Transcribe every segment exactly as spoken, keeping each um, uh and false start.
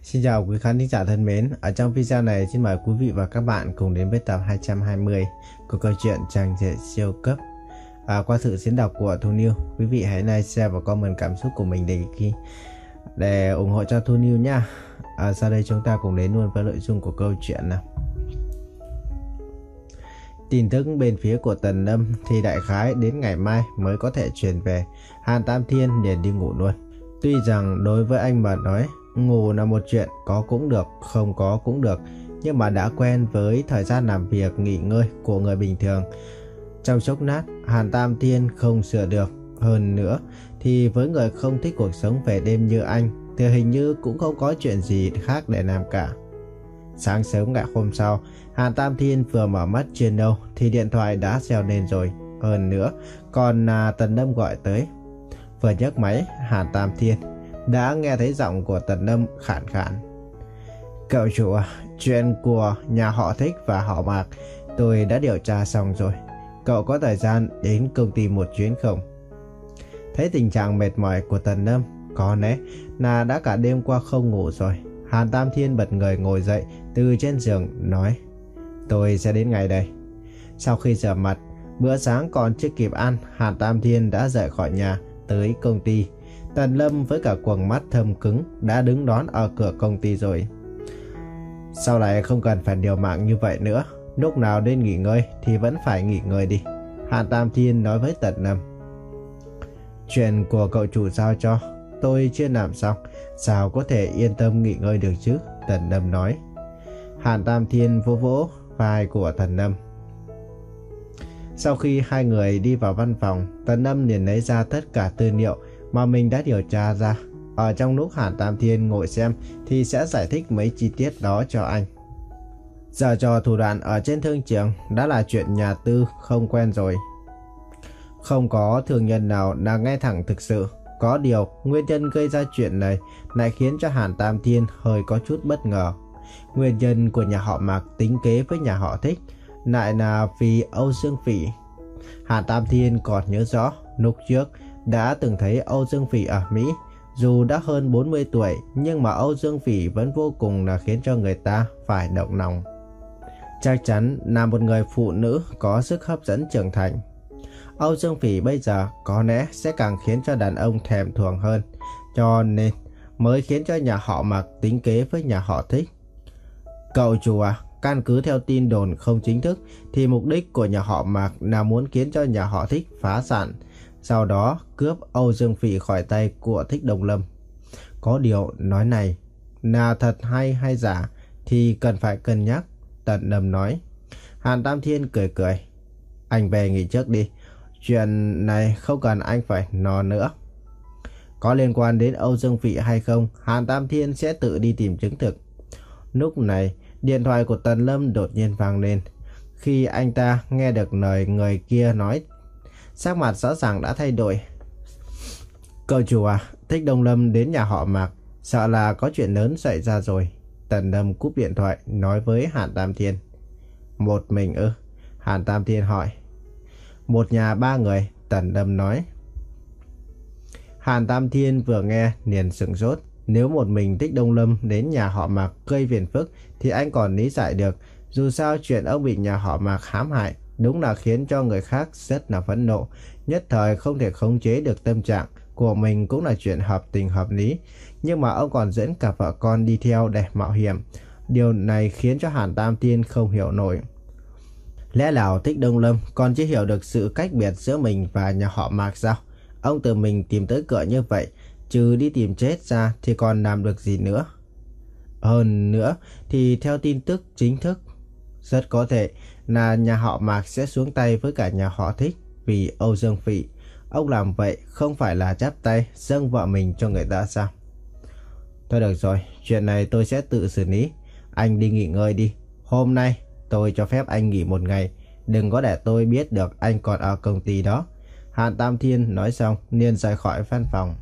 Xin chào quý khán thính giả thân mến. Ở trong video này xin mời quý vị và các bạn cùng đến với tập hai trăm hai mươi của câu chuyện Chàng Rể Siêu Cấp. À, qua sự diễn đọc của Thu Niu, quý vị hãy like, share và comment cảm xúc của mình để khi để ủng hộ cho Thu Niu nha. À, sau đây chúng ta cùng đến luôn với nội dung của câu chuyện nào. Tin tức bên phía của Tần Lâm thì đại khái đến ngày mai mới có thể truyền về. Hàn Tam Thiên liền đi ngủ luôn. Tuy rằng đối với anh mà nói, ngủ là một chuyện có cũng được, không có cũng được, nhưng mà đã quen với thời gian làm việc nghỉ ngơi của người bình thường, trong chốc lát Hàn Tam Thiên không sửa được. Hơn nữa thì với người không thích cuộc sống về đêm như anh thì hình như cũng không có chuyện gì khác để làm cả. Sáng sớm ngày hôm sau, Hàn Tam Thiên vừa mở mắt chưa đâu thì điện thoại đã reo lên rồi. Hơn nữa còn là Tần Lâm gọi tới. Vừa nhấc máy, Hàn Tam Thiên đã nghe thấy giọng của Tần Lâm khản khản. Cậu chủ à, chuyện của nhà họ Thích và họ Mạc tôi đã điều tra xong rồi. Cậu có thời gian đến công ty một chuyến không? Thấy tình trạng mệt mỏi của Tần Lâm, có lẽ là đã cả đêm qua không ngủ rồi, Hàn Tam Thiên bật người ngồi dậy từ trên giường nói: Tôi sẽ đến ngay đây. Sau khi rửa mặt, bữa sáng còn chưa kịp ăn, Hàn Tam Thiên đã rời khỏi nhà tới công ty. Tần Lâm với cả quầng mắt thâm cứng đã đứng đón ở cửa công ty rồi. Sau này không cần phải liều mạng như vậy nữa, lúc nào nên nghỉ ngơi thì vẫn phải nghỉ ngơi đi, Hàn Tam Thiên nói với Tần Lâm. Chuyện của cậu chủ giao cho tôi chưa làm xong, sao có thể yên tâm nghỉ ngơi được chứ, Tần Lâm nói. Hàn Tam Thiên vỗ vỗ vai của Tần Lâm. Sau khi hai người đi vào văn phòng, Tần Lâm liền lấy ra tất cả tư liệu mà mình đã điều tra ra. Ở trong lúc Hàn Tam Thiên ngồi xem thì sẽ giải thích mấy chi tiết đó cho anh. Giờ trò thủ đoạn ở trên thương trường đã là chuyện nhà tư không quen rồi. Không có thương nhân nào là nghe thẳng thực sự. Có điều nguyên nhân gây ra chuyện này lại khiến cho Hàn Tam Thiên hơi có chút bất ngờ. Nguyên nhân của nhà họ Mạc tính kế với nhà họ Thích lại là vì Âu Dương Phỉ. Hàn Tam Thiên còn nhớ rõ lúc trước đã từng thấy Âu Dương Phỉ ở Mỹ. Dù đã hơn bốn mươi tuổi nhưng mà Âu Dương Phỉ vẫn vô cùng là khiến cho người ta phải động lòng. Chắc chắn là một người phụ nữ có sức hấp dẫn trưởng thành. Âu Dương Phỉ bây giờ có lẽ sẽ càng khiến cho đàn ông thèm thuồng hơn, cho nên mới khiến cho nhà họ Mạc tính kế với nhà họ Thích. Cậu chủ à, căn cứ theo tin đồn không chính thức thì mục đích của nhà họ Mạc là muốn khiến cho nhà họ Thích phá sản, sau đó cướp Âu Dương Phỉ khỏi tay của Thích Đông Lâm. Có điều nói này là thật hay hay giả thì cần phải cân nhắc, Tần Lâm nói. Hàn Tam Thiên cười cười. Anh về nghỉ trước đi, chuyện này không cần anh phải nói nữa. Có liên quan đến Âu Dương Phỉ hay không, Hàn Tam Thiên sẽ tự đi tìm chứng thực. Lúc này điện thoại của Tần Lâm đột nhiên vang lên. Khi anh ta nghe được lời người kia nói, sắc mặt rõ ràng đã thay đổi. Cậu chủ à, Thích Đông Lâm đến nhà họ Mạc, sợ là có chuyện lớn xảy ra rồi. Tần Lâm cúp điện thoại nói với Hàn Tam Thiên. Một mình ư? Hàn Tam Thiên hỏi. Một nhà ba người, Tần Lâm nói. Hàn Tam Thiên vừa nghe liền sửng sốt. Nếu một mình Thích Đông Lâm đến nhà họ Mạc gây phiền phức thì anh còn lý giải được. Dù sao chuyện ông bị nhà họ Mạc hãm hại đúng là khiến cho người khác rất là phẫn nộ. Nhất thời không thể khống chế được tâm trạng của mình cũng là chuyện hợp tình hợp lý. Nhưng mà ông còn dẫn cả vợ con đi theo để mạo hiểm. Điều này khiến cho Hàn Tam Thiên không hiểu nổi. Lẽ nào Thích Đông Lâm còn chưa hiểu được sự cách biệt giữa mình và nhà họ Mạc sao? Ông tự mình tìm tới cửa như vậy, trừ đi tìm chết ra thì còn làm được gì nữa? Hơn nữa thì theo tin tức chính thức, rất có thể là nhà họ Mạc sẽ xuống tay với cả nhà họ Thích vì Âu Dương Phỉ. Ông làm vậy không phải là chắp tay dâng vợ mình cho người ta sao? Thôi được rồi, chuyện này tôi sẽ tự xử lý. Anh đi nghỉ ngơi đi. Hôm nay tôi cho phép anh nghỉ một ngày. Đừng có để tôi biết được anh còn ở công ty đó. Hàn Tam Thiên nói xong liền rời khỏi văn phòng.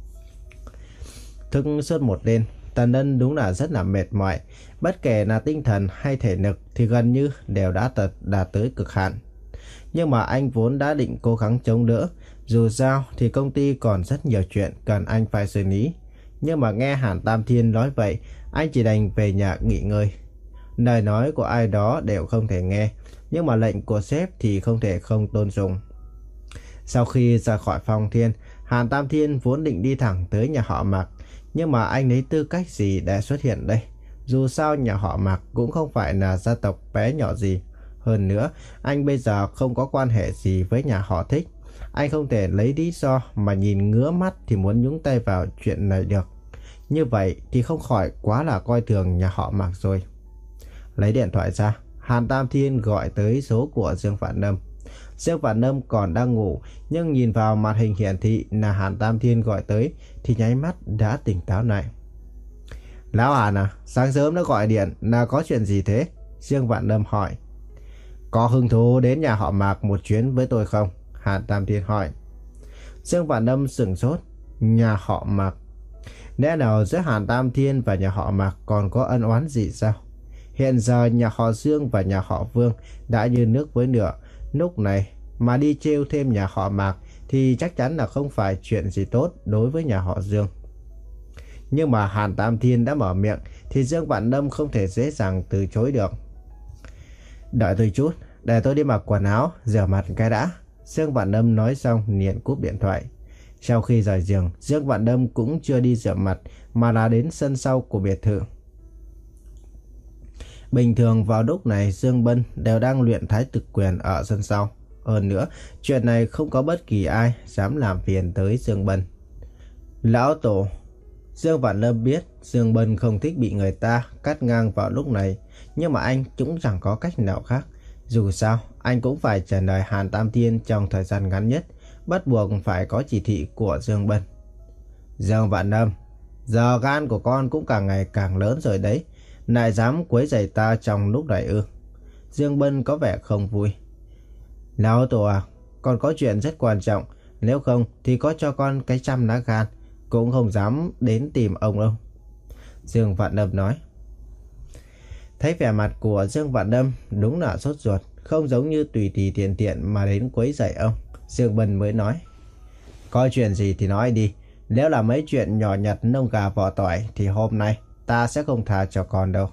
Thức suốt một đêm, Tần Ân đúng là rất là mệt mỏi. Bất kể là tinh thần hay thể lực thì gần như đều đã tật đạt tới cực hạn. Nhưng mà anh vốn đã định cố gắng chống đỡ. Dù sao thì công ty còn rất nhiều chuyện cần anh phải xử lý. Nhưng mà nghe Hàn Tam Thiên nói vậy, anh chỉ đành về nhà nghỉ ngơi. Lời nói của ai đó đều không thể nghe, nhưng mà lệnh của sếp thì không thể không tôn trọng. Sau khi ra khỏi phòng Thiên, Hàn Tam Thiên vốn định đi thẳng tới nhà họ Mạc, nhưng mà anh lấy tư cách gì để xuất hiện đây? Dù sao nhà họ Mạc cũng không phải là gia tộc bé nhỏ gì. Hơn nữa, anh bây giờ không có quan hệ gì với nhà họ Thích. Anh không thể lấy lý do mà nhìn ngứa mắt thì muốn nhúng tay vào chuyện này được. Như vậy thì không khỏi quá là coi thường nhà họ Mạc rồi. Lấy điện thoại ra, Hàn Tam Thiên gọi tới số của Dương Vạn Lâm. Dương Vạn Lâm còn đang ngủ, nhưng nhìn vào màn hình hiển thị là Hàn Tam Thiên gọi tới thì nháy mắt đã tỉnh táo lại. Lão Hàn à, sáng sớm đã gọi điện là có chuyện gì thế? Dương Vạn Lâm hỏi. Có hứng thú đến nhà họ Mạc một chuyến với tôi không? Hàn Tam Thiên hỏi. Dương Vạn Lâm sửng sốt. Nhà họ Mạc? Lẽ nào giữa Hàn Tam Thiên và nhà họ Mạc còn có ân oán gì sao? Hiện giờ nhà họ Dương và nhà họ Vương đã như nước với lửa. Lúc này mà đi trêu thêm nhà họ Mạc thì chắc chắn là không phải chuyện gì tốt đối với nhà họ Dương. Nhưng mà Hàn Tam Thiên đã mở miệng thì Dương Vạn Lâm không thể dễ dàng từ chối được. Đợi tôi chút, để tôi đi mặc quần áo, rửa mặt cái đã. Dương Vạn Lâm nói xong liền cúp điện thoại. Sau khi rời giường, Dương Vạn Lâm cũng chưa đi rửa mặt mà là đến sân sau của biệt thự. Bình thường vào lúc này Dương Bân đều đang luyện thái cực quyền ở sân sau. Hơn nữa, chuyện này không có bất kỳ ai dám làm phiền tới Dương Bân. Lão Tổ. Dương Vạn Lâm biết Dương Bân không thích bị người ta cắt ngang vào lúc này, nhưng mà anh cũng chẳng có cách nào khác. Dù sao, anh cũng phải trả lời Hàn Tam Thiên trong thời gian ngắn nhất, bắt buộc phải có chỉ thị của Dương Bân. Dương Vạn Lâm, giờ gan của con cũng càng ngày càng lớn rồi đấy, lại dám quấy rầy ta trong lúc này ư? Dương Bân có vẻ không vui. Lão Tổ à, con có chuyện rất quan trọng, nếu không thì có cho con cái trăm lá gan cũng không dám đến tìm ông đâu. Dương Vạn Lâm nói. Thấy vẻ mặt của Dương Vạn Lâm đúng là sốt ruột, không giống như tùy tùy tiện tiện mà đến quấy rầy ông. Dương Bân mới nói. Có chuyện gì thì nói đi, nếu là mấy chuyện nhỏ nhặt nông gà vỏ tỏi thì hôm nay ta sẽ không tha cho con đâu.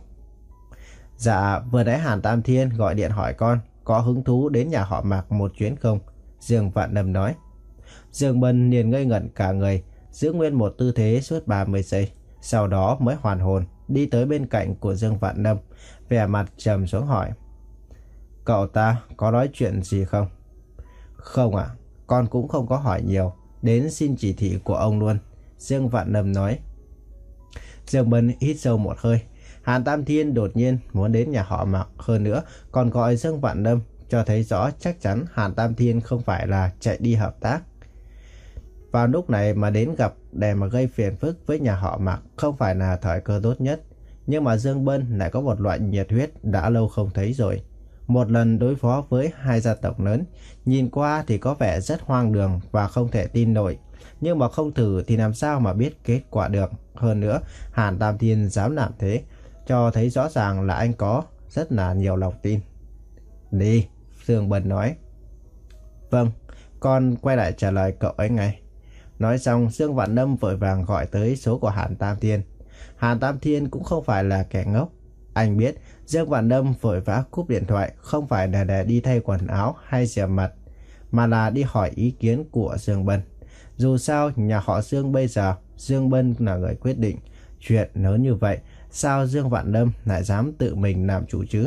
Dạ, vừa nãy Hàn Tam Thiên gọi điện hỏi con có hứng thú đến nhà họ Mạc một chuyến không? Dương Vạn Lâm nói. Dương Bân liền ngây ngẩn cả người, giữ nguyên một tư thế suốt ba mươi giây, sau đó mới hoàn hồn đi tới bên cạnh của Dương Vạn Lâm, vẻ mặt trầm xuống hỏi. Cậu ta có nói chuyện gì không? Không ạ, à, con cũng không có hỏi nhiều, đến xin chỉ thị của ông luôn, Dương Vạn Lâm nói. Dương Bân hít sâu một hơi. Hàn Tam Thiên đột nhiên muốn đến nhà họ Mạc, hơn nữa còn gọi Dương Vạn Lâm, cho thấy rõ chắc chắn Hàn Tam Thiên không phải là chạy đi hợp tác. Vào lúc này mà đến gặp để mà gây phiền phức với nhà họ Mạc không phải là thời cơ tốt nhất. Nhưng mà Dương Bân lại có một loại nhiệt huyết đã lâu không thấy rồi. Một lần đối phó với hai gia tộc lớn, nhìn qua thì có vẻ rất hoang đường và không thể tin nổi. Nhưng mà không thử thì làm sao mà biết kết quả được. Hơn nữa, Hàn Tam Thiên dám làm thế, cho thấy rõ ràng là anh có rất là nhiều lòng tin. Đi, Dương Bân nói. Vâng, con quay lại trả lời cậu ấy ngay. Nói xong, Dương Vạn Lâm vội vàng gọi tới số của Hàn Tam Thiên. Hàn Tam Thiên cũng không phải là kẻ ngốc. Anh biết Dương Vạn Lâm vội vã cúp điện thoại không phải là để đi thay quần áo hay rửa mặt, mà là đi hỏi ý kiến của Dương Bân. Dù sao, nhà họ Dương bây giờ, Dương Bân là người quyết định. Chuyện lớn như vậy, sao Dương Vạn Lâm lại dám tự mình làm chủ chứ?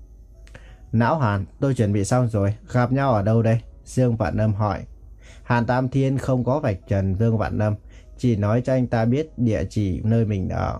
Lão Hàn, tôi chuẩn bị xong rồi, gặp nhau ở đâu đây? Dương Vạn Lâm hỏi. Hàn Tam Thiên không có vạch trần Dương Vạn Lâm, chỉ nói cho anh ta biết địa chỉ nơi mình ở.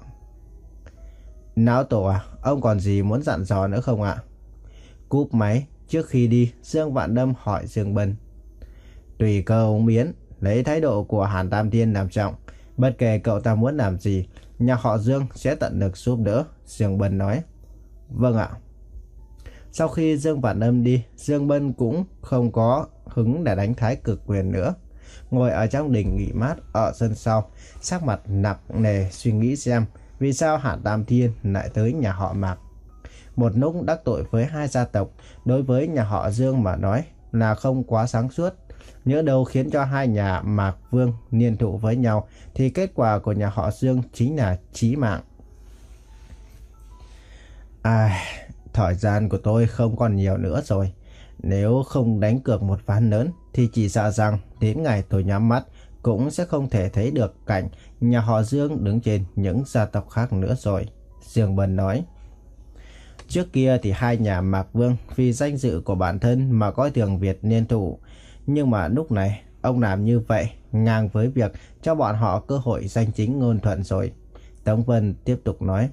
Lão Tổ à, ông còn gì muốn dặn dò nữa không ạ? Cúp máy, trước khi đi, Dương Vạn Lâm hỏi Dương Bân. Tùy cơ ứng biến, lấy thái độ của Hàn Tam Thiên làm trọng. Bất kể cậu ta muốn làm gì, nhà họ Dương sẽ tận lực giúp đỡ, Dương Bân nói. Vâng ạ. Sau khi Dương Vạn Lâm đi, Dương Bân cũng không có hứng để đánh thái cực quyền nữa. Ngồi ở trong đình nghỉ mát ở sân sau, sắc mặt nặng nề suy nghĩ xem vì sao Hàn Tam Thiên lại tới nhà họ Mạc. Một lúc đắc tội với hai gia tộc, đối với nhà họ Dương mà nói là không quá sáng suốt. Nhỡ đâu khiến cho hai nhà Mạc Vương liên thủ với nhau thì kết quả của nhà họ Dương chính là chí mạng. À, thời gian của tôi không còn nhiều nữa rồi. Nếu không đánh cược một ván lớn thì chỉ sợ rằng đến ngày tôi nhắm mắt cũng sẽ không thể thấy được cảnh nhà họ Dương đứng trên những gia tộc khác nữa rồi. Dương Bân nói. Trước kia thì hai nhà Mạc Vương vì danh dự của bản thân mà coi thường việc liên thủ. Nhưng mà lúc này ông làm như vậy ngang với việc cho bọn họ cơ hội danh chính ngôn thuận rồi. Tống Vân tiếp tục nói.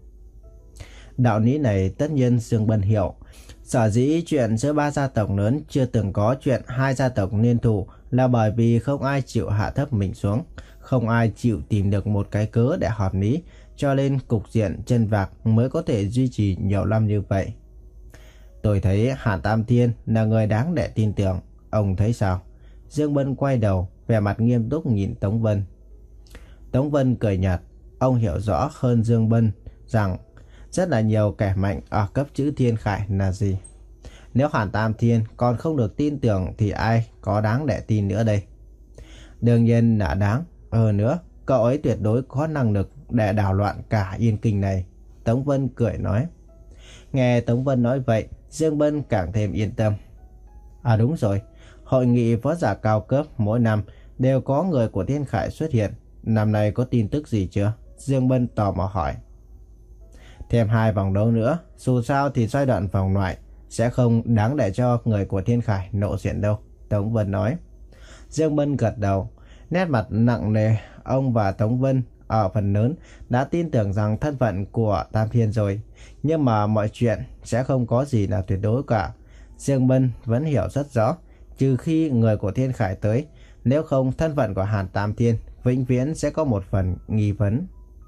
Đạo lý này tất nhiên Dương Bân hiểu. Sở dĩ chuyện giữa ba gia tộc lớn chưa từng có chuyện hai gia tộc liên thủ là bởi vì không ai chịu hạ thấp mình xuống, không ai chịu tìm được một cái cớ để hợp lý, cho nên cục diện chân vạc mới có thể duy trì nhiều năm như vậy. Tôi thấy Hàn Tam Thiên là người đáng để tin tưởng, ông thấy sao? Dương Bân quay đầu, vẻ mặt nghiêm túc nhìn Tống Vân. Tống Vân cười nhạt, ông hiểu rõ hơn Dương Bân rằng rất là nhiều kẻ mạnh ở cấp chữ Thiên Khải là gì. Nếu Hàn Tam Thiên còn không được tin tưởng thì ai có đáng để tin nữa đây? Đương nhiên là đáng. Hơn nữa, cậu ấy tuyệt đối có năng lực để đảo loạn cả Yên Kinh này. Tống Vân cười nói. Nghe Tống Vân nói vậy, Dương Bân càng thêm yên tâm. À đúng rồi, hội nghị võ giả cao cấp mỗi năm đều có người của Thiên Khải xuất hiện. Năm nay có tin tức gì chưa? Dương Bân tò mò hỏi. Thêm hai vòng đấu nữa, dù sao thì giai đoạn vòng loại sẽ không đáng để cho người của Thiên Khải lộ diện đâu, Tống Vân nói. Dương Bân gật đầu, nét mặt nặng nề. Ông và Tống Vân ở phần lớn đã tin tưởng rằng thân phận của Tam Thiên rồi, nhưng mà mọi chuyện sẽ không có gì là tuyệt đối cả. Dương Bân vẫn hiểu rất rõ, trừ khi người của Thiên Khải tới, nếu không thân phận của Hàn Tam Thiên vĩnh viễn sẽ có một phần nghi vấn.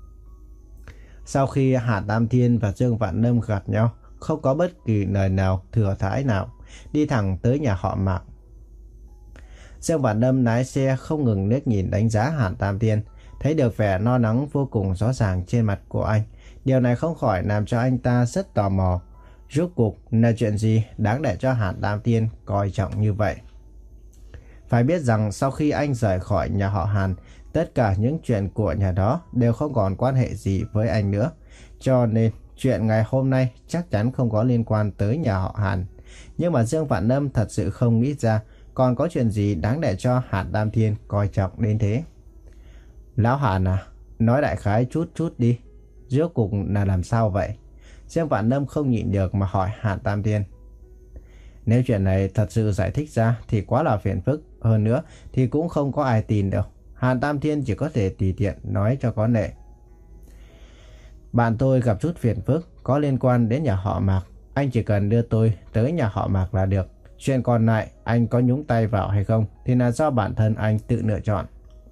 Sau khi Hàn Tam Thiên và Dương Vạn Lâm gặp nhau, không có bất kỳ lời nào thừa thãi nào, đi thẳng tới nhà họ Mạc. Dương Vạn Lâm lái xe không ngừng liếc nhìn đánh giá Hàn Tam Thiên, thấy được vẻ lo lắng vô cùng rõ ràng trên mặt của anh. Điều này không khỏi làm cho anh ta rất tò mò. Rốt cuộc là chuyện gì đáng để cho Hàn Tam Thiên coi trọng như vậy? Phải biết rằng sau khi anh rời khỏi nhà họ Hàn, tất cả những chuyện của nhà đó đều không còn quan hệ gì với anh nữa. Cho nên chuyện ngày hôm nay chắc chắn không có liên quan tới nhà họ Hàn. Nhưng mà Dương Vạn Lâm thật sự không nghĩ ra còn có chuyện gì đáng để cho Hàn Tam Thiên coi trọng đến thế. Lão Hàn à, nói đại khái chút chút đi. Rốt cuộc là làm sao vậy? Dương Vạn Lâm không nhịn được mà hỏi Hàn Tam Thiên. Nếu chuyện này thật sự giải thích ra thì quá là phiền phức. Hơn nữa thì cũng không có ai tin đâu. Hàn Tam Thiên chỉ có thể tùy tiện nói cho có lệ. Bạn tôi gặp chút phiền phức có liên quan đến nhà họ Mạc. Anh chỉ cần đưa tôi tới nhà họ Mạc là được. Chuyện còn lại anh có nhúng tay vào hay không thì là do bản thân anh tự lựa chọn.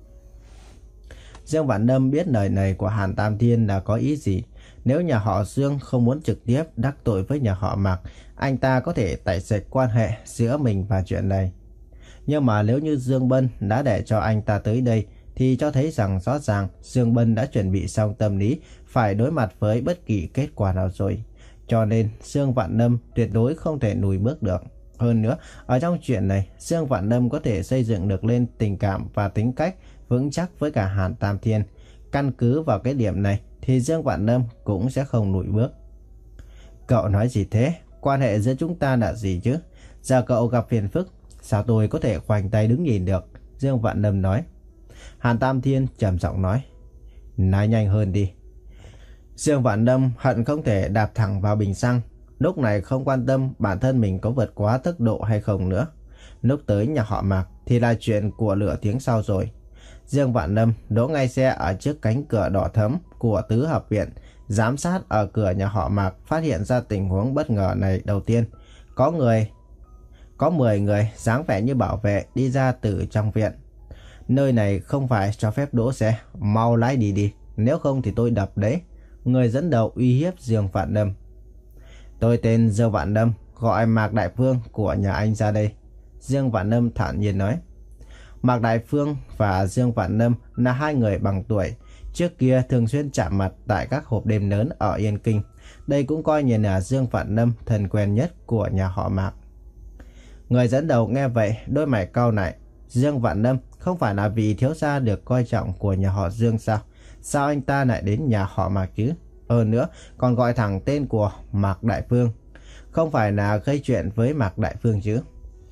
Dương Vạn Lâm biết lời này của Hàn Tam Thiên là có ý gì. Nếu nhà họ Dương không muốn trực tiếp đắc tội với nhà họ Mạc, anh ta có thể tẩy sạch quan hệ giữa mình và chuyện này. Nhưng mà nếu như Dương Bân đã để cho anh ta tới đây thì cho thấy rằng rõ ràng Dương Bân đã chuẩn bị xong tâm lý phải đối mặt với bất kỳ kết quả nào rồi. Cho nên Dương Vạn Lâm tuyệt đối không thể lùi bước được. Hơn nữa, ở trong chuyện này, Dương Vạn Lâm có thể xây dựng được lên tình cảm và tính cách vững chắc với cả Hàn Tam Thiên. Căn cứ vào cái điểm này thì Dương Vạn Lâm cũng sẽ không lùi bước. Cậu nói gì thế? Quan hệ giữa chúng ta là gì chứ? Giờ cậu gặp phiền phức, sao tôi có thể khoanh tay đứng nhìn được? Dương Vạn Lâm nói. Hàn Tam Thiên trầm giọng nói. Nói nhanh hơn đi. Dương Vạn Lâm hận không thể đạp thẳng vào bình xăng. Lúc này không quan tâm bản thân mình có vượt quá tốc độ hay không nữa. Lúc tới nhà họ Mạc thì là chuyện của lửa tiếng sau rồi. Dương Vạn Lâm đỗ ngay xe ở trước cánh cửa đỏ thẫm của tứ hợp viện, giám sát ở cửa nhà họ Mạc, phát hiện ra tình huống bất ngờ này đầu tiên. Có người, có mười người dáng vẻ như bảo vệ đi ra từ trong viện. Nơi này không phải cho phép đỗ xe, mau lái đi đi, nếu không thì tôi đập đấy. Người dẫn đầu uy hiếp Dương Vạn Lâm. Tôi tên Dương Vạn Lâm, gọi Mạc Đại Phương của nhà anh ra đây. Dương Vạn Lâm thản nhiên nói. Mạc Đại Phương và Dương Vạn Lâm là hai người bằng tuổi. Trước kia thường xuyên chạm mặt tại các hộp đêm lớn ở Yên Kinh. Đây cũng coi như là Dương Vạn Lâm thân quen nhất của nhà họ Mạc. Người dẫn đầu nghe vậy, đôi mày cau lại. Dương Vạn Lâm không phải là vị thiếu gia được coi trọng của nhà họ Dương sao? Sao anh ta lại đến nhà họ Mạc chứ? Hơn nữa, còn gọi thẳng tên của Mạc Đại Phương. Không phải là gây chuyện với Mạc Đại Phương chứ?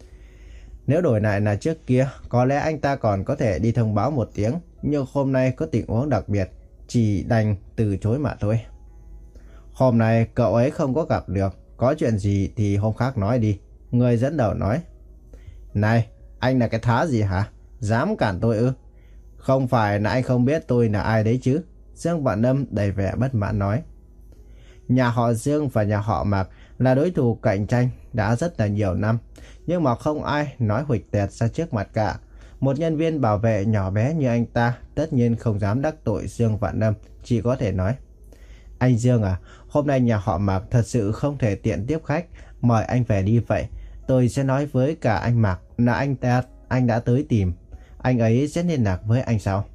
Nếu đổi lại là trước kia, có lẽ anh ta còn có thể đi thông báo một tiếng. Nhưng hôm nay có tình huống đặc biệt, chỉ đành từ chối mà thôi. Hôm nay cậu ấy không có gặp được, có chuyện gì thì hôm khác nói đi. Người dẫn đầu nói. Này, anh là cái thá gì hả? Dám cản tôi ư? Không phải là anh không biết tôi là ai đấy chứ? Dương Vạn Lâm đầy vẻ bất mãn nói. Nhà họ Dương và nhà họ Mạc là đối thủ cạnh tranh đã rất là nhiều năm, nhưng mà không ai nói huỵch tẹt ra trước mặt cả. Một nhân viên bảo vệ nhỏ bé như anh ta tất nhiên không dám đắc tội Dương Vạn Lâm, chỉ có thể nói. Anh Dương à, hôm nay nhà họ Mạc thật sự không thể tiện tiếp khách, mời anh về đi vậy. Tôi sẽ nói với cả anh Mạc là anh ta anh đã tới tìm, anh ấy sẽ liên lạc với anh sau.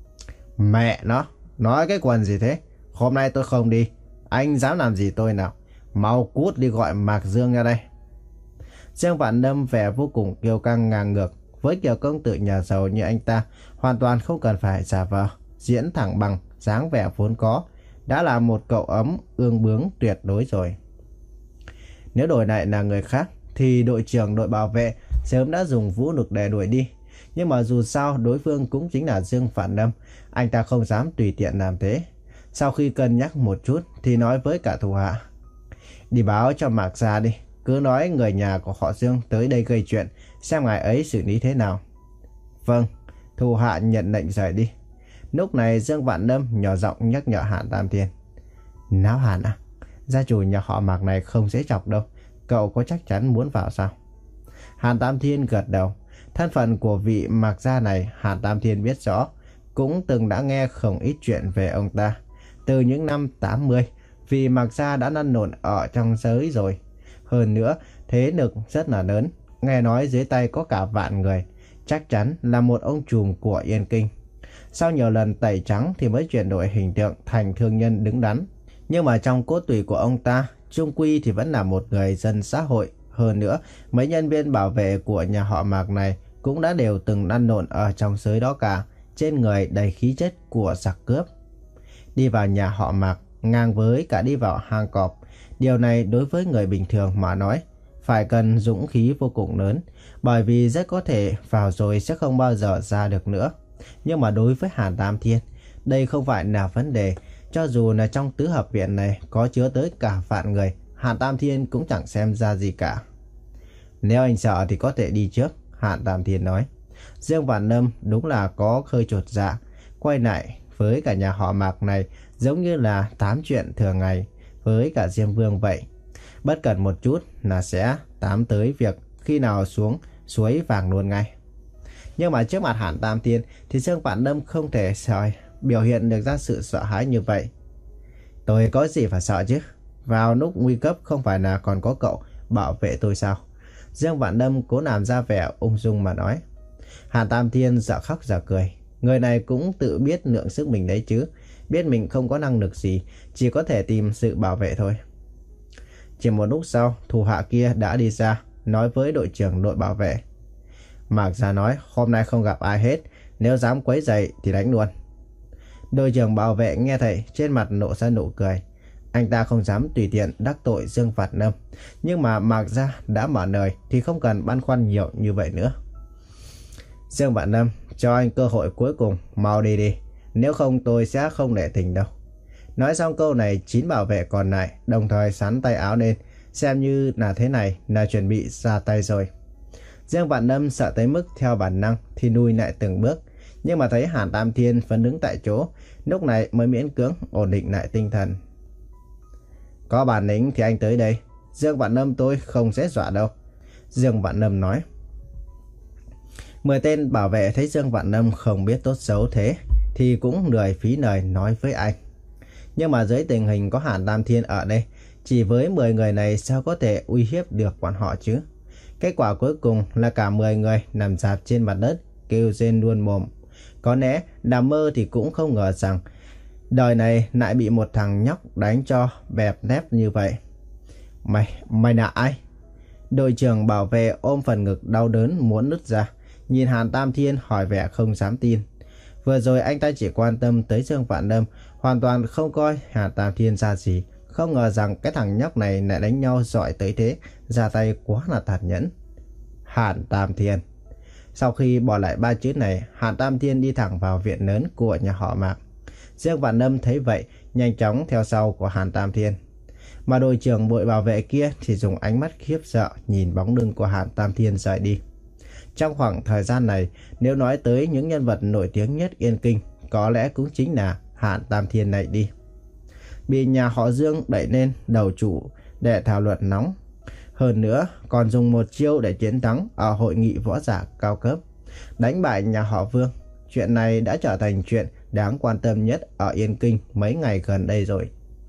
Mẹ nó, nói cái quần gì thế? Hôm nay tôi không đi, anh dám làm gì tôi nào? Mau cút đi gọi Mạc Dương ra đây. Dương Vạn Lâm vẻ vô cùng kiêu căng ngang ngược. Với kiểu công tử nhà giàu như anh ta, hoàn toàn không cần phải giả vờ, diễn thẳng bằng dáng vẻ vốn có, đã là một cậu ấm ương bướng tuyệt đối rồi. Nếu đổi lại là người khác thì đội trưởng đội bảo vệ sớm đã dùng vũ lực để đuổi đi. Nhưng mà dù sao đối phương cũng chính là Dương Vạn Lâm, anh ta không dám tùy tiện làm thế. Sau khi cân nhắc một chút thì nói với cả thủ hạ. Đi báo cho Mạc gia đi, cứ nói người nhà của họ Dương tới đây gây chuyện, xem ngài ấy xử lý thế nào. Vâng, thủ hạ nhận lệnh rời đi. Lúc này Dương Vạn Lâm nhỏ giọng nhắc nhở Hàn Tam Thiên. Náo Hàn à, gia chủ nhà họ Mạc này không dễ chọc đâu, cậu có chắc chắn muốn vào sao? Hàn Tam Thiên gật đầu. Thân phận của vị Mạc gia này Hàn Tam Thiên biết rõ, cũng từng đã nghe không ít chuyện về ông ta. Từ những năm tám mươi, vị Mạc gia đã lăn lộn ở trong giới rồi. Hơn nữa, thế lực rất là lớn, nghe nói dưới tay có cả vạn người, chắc chắn là một ông trùm của Yên Kinh. Sau nhiều lần tẩy trắng thì mới chuyển đổi hình tượng thành thương nhân đứng đắn. Nhưng mà trong cốt tủy của ông ta, chung quy thì vẫn là một người dân xã hội. Hơn nữa, mấy nhân viên bảo vệ của nhà họ Mạc này cũng đã đều từng lăn lộn ở trong giới đó cả, trên người đầy khí chất của giặc cướp. Đi vào nhà họ Mạc ngang với cả đi vào hang cọp. Điều này đối với người bình thường mà nói phải cần dũng khí vô cùng lớn, bởi vì rất có thể vào rồi sẽ không bao giờ ra được nữa. Nhưng mà đối với Hàn Tam Thiên, đây không phải là vấn đề. Cho dù là trong tứ hợp viện này có chứa tới cả vạn người, Hàn Tam Thiên cũng chẳng xem ra gì cả. Nếu anh sợ thì có thể đi trước, Hàn Tam Thiên nói. Dương Vạn Lâm đúng là có hơi chột dạ, quay lại với cả nhà họ Mạc này giống như là tám chuyện thường ngày với cả Diêm Vương vậy. Bất cần một chút là sẽ tám tới việc khi nào xuống suối vàng luôn ngay. Nhưng mà trước mặt Hàn Tam Thiên thì Dương Vạn Lâm không thể sợ biểu hiện được ra sự sợ hãi như vậy. Tôi có gì phải sợ chứ? Vào lúc nguy cấp không phải là còn có cậu bảo vệ tôi sao? Dương Vạn Lâm cố làm ra vẻ ung dung mà nói. Hàn Tam Thiên dở khóc dở cười. Người này cũng tự biết lượng sức mình đấy chứ. Biết mình không có năng lực gì, chỉ có thể tìm sự bảo vệ thôi. Chỉ một lúc sau, thủ hạ kia đã đi ra, nói với đội trưởng đội bảo vệ. Mạc gia nói hôm nay không gặp ai hết, nếu dám quấy rầy thì đánh luôn. Đội trưởng bảo vệ nghe thấy trên mặt nộ ra nụ cười. Anh ta không dám tùy tiện đắc tội Dương Vạn Lâm, nhưng mà Mạc gia đã mở lời thì không cần băn khoăn nhiều như vậy nữa. Dương Vạn Lâm, cho anh cơ hội cuối cùng, mau đi đi, nếu không tôi sẽ không để tình đâu. Nói xong câu này, chín bảo vệ còn lại đồng thời sắn tay áo lên, xem như là thế này là chuẩn bị ra tay rồi. Dương Vạn Lâm sợ tới mức theo bản năng thì lùi lại từng bước, nhưng mà thấy Hàn Tam Thiên vẫn đứng tại chỗ, lúc này mới miễn cưỡng ổn định lại tinh thần. Có bản lĩnh thì anh tới đây, Dương Vạn Lâm tôi không sẽ dọa đâu, Dương Vạn Lâm nói. Mười tên bảo vệ thấy Dương Vạn Lâm không biết tốt xấu thế thì cũng lười phí lời nói với anh. Nhưng mà dưới tình hình có Hàn Tam Thiên ở đây, chỉ với mười người này sao có thể uy hiếp được bọn họ chứ? Kết quả cuối cùng là cả mười người nằm rạp trên mặt đất, kêu rên luôn mồm. Có lẽ nằm mơ thì cũng không ngờ rằng đời này lại bị một thằng nhóc đánh cho bẹp nép như vậy. Mày, mày là ai? Đội trưởng bảo vệ ôm phần ngực đau đớn muốn nứt ra, nhìn Hàn Tam Thiên hỏi vẻ không dám tin. Vừa rồi anh ta chỉ quan tâm tới Dương Vạn Lâm, hoàn toàn không coi Hàn Tam Thiên ra gì. Không ngờ rằng cái thằng nhóc này lại đánh nhau giỏi tới thế, ra tay quá là tàn nhẫn. Hàn Tam Thiên. Sau khi bỏ lại ba chữ này, Hàn Tam Thiên đi thẳng vào viện lớn của nhà họ Mạc. Dương Vạn Lâm thấy vậy, nhanh chóng theo sau của Hàn Tam Thiên. Mà đội trưởng đội bảo vệ kia thì dùng ánh mắt khiếp sợ nhìn bóng lưng của Hàn Tam Thiên rời đi. Trong khoảng thời gian này, nếu nói tới những nhân vật nổi tiếng nhất Yên Kinh, có lẽ cũng chính là Hàn Tam Thiên này đi. Bị nhà họ Dương đẩy lên đầu chủ để thảo luận nóng. Hơn nữa, còn dùng một chiêu để chiến thắng ở hội nghị võ giả cao cấp, đánh bại nhà họ Vương. Chuyện này đã trở thành chuyện đáng quan tâm nhất ở Yên Kinh mấy ngày gần đây rồi.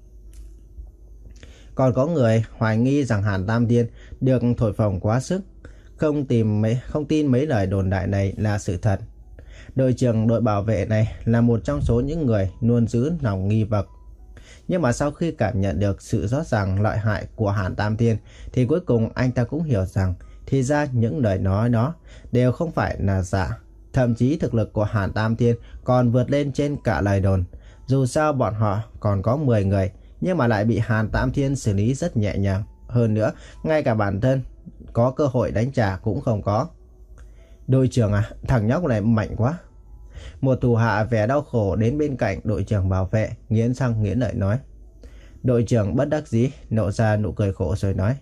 Còn có người hoài nghi rằng Hàn Tam Thiên được thổi phồng quá sức, không tìm mấy, không tin mấy lời đồn đại này là sự thật. Đội trưởng đội bảo vệ này là một trong số những người luôn giữ lòng nghi vấn. Nhưng mà sau khi cảm nhận được sự rõ ràng lợi hại của Hàn Tam Thiên thì cuối cùng anh ta cũng hiểu rằng thì ra những lời nói đó đều không phải là giả. Thậm chí thực lực của Hàn Tam Thiên còn vượt lên trên cả lời đồn. Dù sao bọn họ còn có mười người, nhưng mà lại bị Hàn Tam Thiên xử lý rất nhẹ nhàng. Hơn nữa, ngay cả bản thân có cơ hội đánh trả cũng không có. Đội trưởng à, thằng nhóc này mạnh quá. Một thủ hạ vẻ đau khổ đến bên cạnh đội trưởng bảo vệ, nghiến răng nghiến lợi nói. Đội trưởng bất đắc dĩ nộ ra nụ cười khổ rồi nói.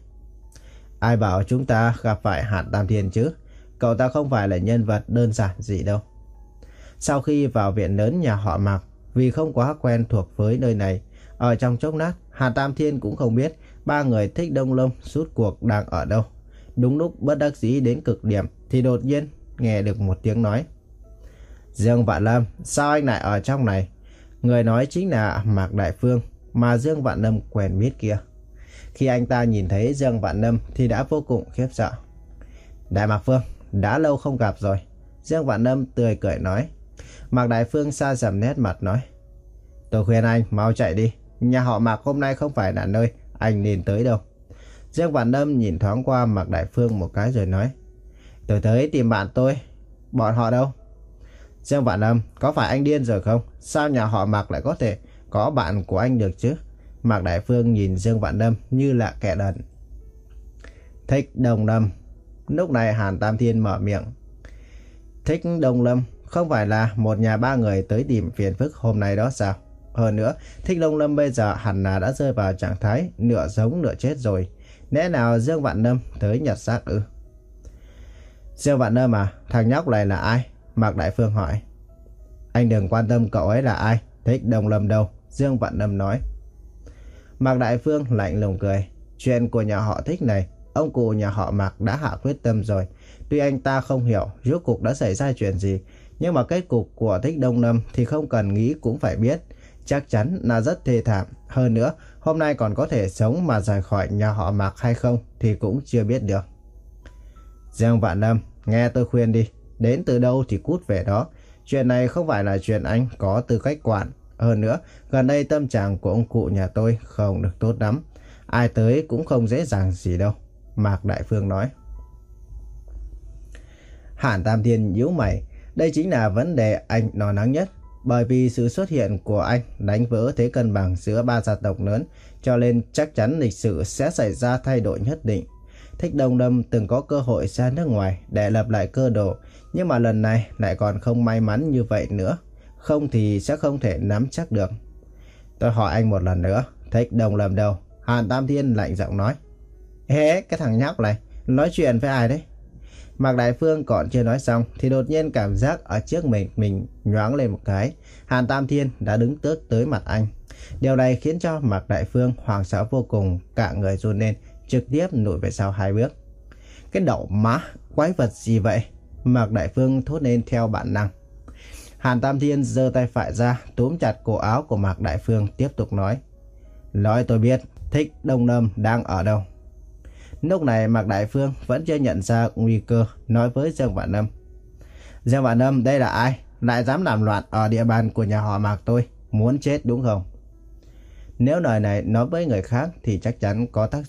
Ai bảo chúng ta gặp phải Hàn Tam Thiên chứ? Cậu ta không phải là nhân vật đơn giản gì đâu. Sau khi vào viện lớn nhà họ Mạc, vì không quá quen thuộc với nơi này, ở trong chốc lát Hàn Tam Thiên cũng không biết ba người Thích Đông Lâm rút cuộc đang ở đâu. Đúng lúc bất đắc dĩ đến cực điểm thì đột nhiên nghe được một tiếng nói. Dương Vạn Lâm, sao anh lại ở trong này? Người nói chính là Mạc Đại Phương mà Dương Vạn Lâm quen biết kia. Khi anh ta nhìn thấy Dương Vạn Lâm thì đã vô cùng khiếp sợ. Đại Mạc Phương, đã lâu không gặp rồi. Dương Vạn Lâm tươi cười nói. Mạc Đại Phương xa dầm nét mặt nói. Tôi khuyên anh mau chạy đi. Nhà họ Mạc hôm nay không phải là nơi anh nên tới đâu. Dương Vạn Lâm nhìn thoáng qua Mạc Đại Phương một cái rồi nói. Tôi tới tìm bạn tôi. Bọn họ đâu? Dương Vạn Lâm, có phải anh điên rồi không? Sao nhà họ Mạc lại có thể có bạn của anh được chứ? Mạc Đại Phương nhìn Dương Vạn Lâm như là kẻ đần. Thích Đông Lâm. Lúc này Hàn Tam Thiên mở miệng. Thích Đông Lâm không phải là một nhà ba người tới tìm phiền phức hôm nay đó sao? Hơn nữa, Thích Đông Lâm bây giờ hẳn là đã rơi vào trạng thái nửa sống nửa chết rồi. Lẽ nào Dương Vạn Lâm tới nhặt xác ư? Dương Vạn Lâm à, thằng nhóc này là ai? Mạc Đại Phương hỏi. Anh đừng quan tâm cậu ấy là ai, Thích Đông Lâm đâu, Dương Vạn Lâm nói. Mạc Đại Phương lạnh lùng cười. Chuyện của nhà họ Thích này, ông cụ nhà họ Mạc đã hạ quyết tâm rồi. Tuy anh ta không hiểu rốt cuộc đã xảy ra chuyện gì, nhưng mà kết cục của Thích Đông Lâm thì không cần nghĩ cũng phải biết. Chắc chắn là rất thê thảm. Hơn nữa, hôm nay còn có thể sống mà rời khỏi nhà họ Mạc hay không thì cũng chưa biết được. Dương Vạn Lâm, nghe tôi khuyên đi. Đến từ đâu thì cút về đó. Chuyện này không phải là chuyện anh có tư cách quản. Hơn nữa, gần đây tâm trạng của ông cụ nhà tôi không được tốt lắm. Ai tới cũng không dễ dàng gì đâu. Mạc Đại Phương nói. Hàn Tam Thiên nhíu mày. Đây chính là vấn đề anh lo lắng nhất. Bởi vì sự xuất hiện của anh đánh vỡ thế cân bằng giữa ba gia tộc lớn, cho nên chắc chắn lịch sử sẽ xảy ra thay đổi nhất định. Thích Đông Lâm từng có cơ hội ra nước ngoài để lập lại cơ đồ, nhưng mà lần này lại còn không may mắn như vậy nữa. Không thì sẽ không thể nắm chắc được. Tôi hỏi anh một lần nữa, Thích Đông Lâm đâu? Hàn Tam Thiên lạnh giọng nói. Hế, cái thằng nhóc này, nói chuyện với ai đấy? Mạc Đại Phương còn chưa nói xong thì đột nhiên cảm giác ở trước mình mình nhoáng lên một cái. Hàn Tam Thiên đã đứng tước tới mặt anh. Điều này khiến cho Mạc Đại Phương hoảng sợ vô cùng, cả người run lên, trực tiếp lùi về sau hai bước. Cái đậu má, quái vật gì vậy? Mạc Đại Phương thốt lên theo bản năng. Hàn Tam Thiên giơ tay phải ra, túm chặt cổ áo của Mạc Đại Phương, tiếp tục nói. Nói tôi biết, Thích Đông Lâm đang ở đâu? Lúc này Mạc Đại Phương vẫn chưa nhận ra nguy cơ, nói với Dương Vạn Lâm. Dương Vạn Lâm, đây là ai? Lại dám làm loạn ở địa bàn của nhà họ Mạc tôi, muốn chết đúng không? Nếu lời này nói với người khác thì chắc chắn có tác dụng.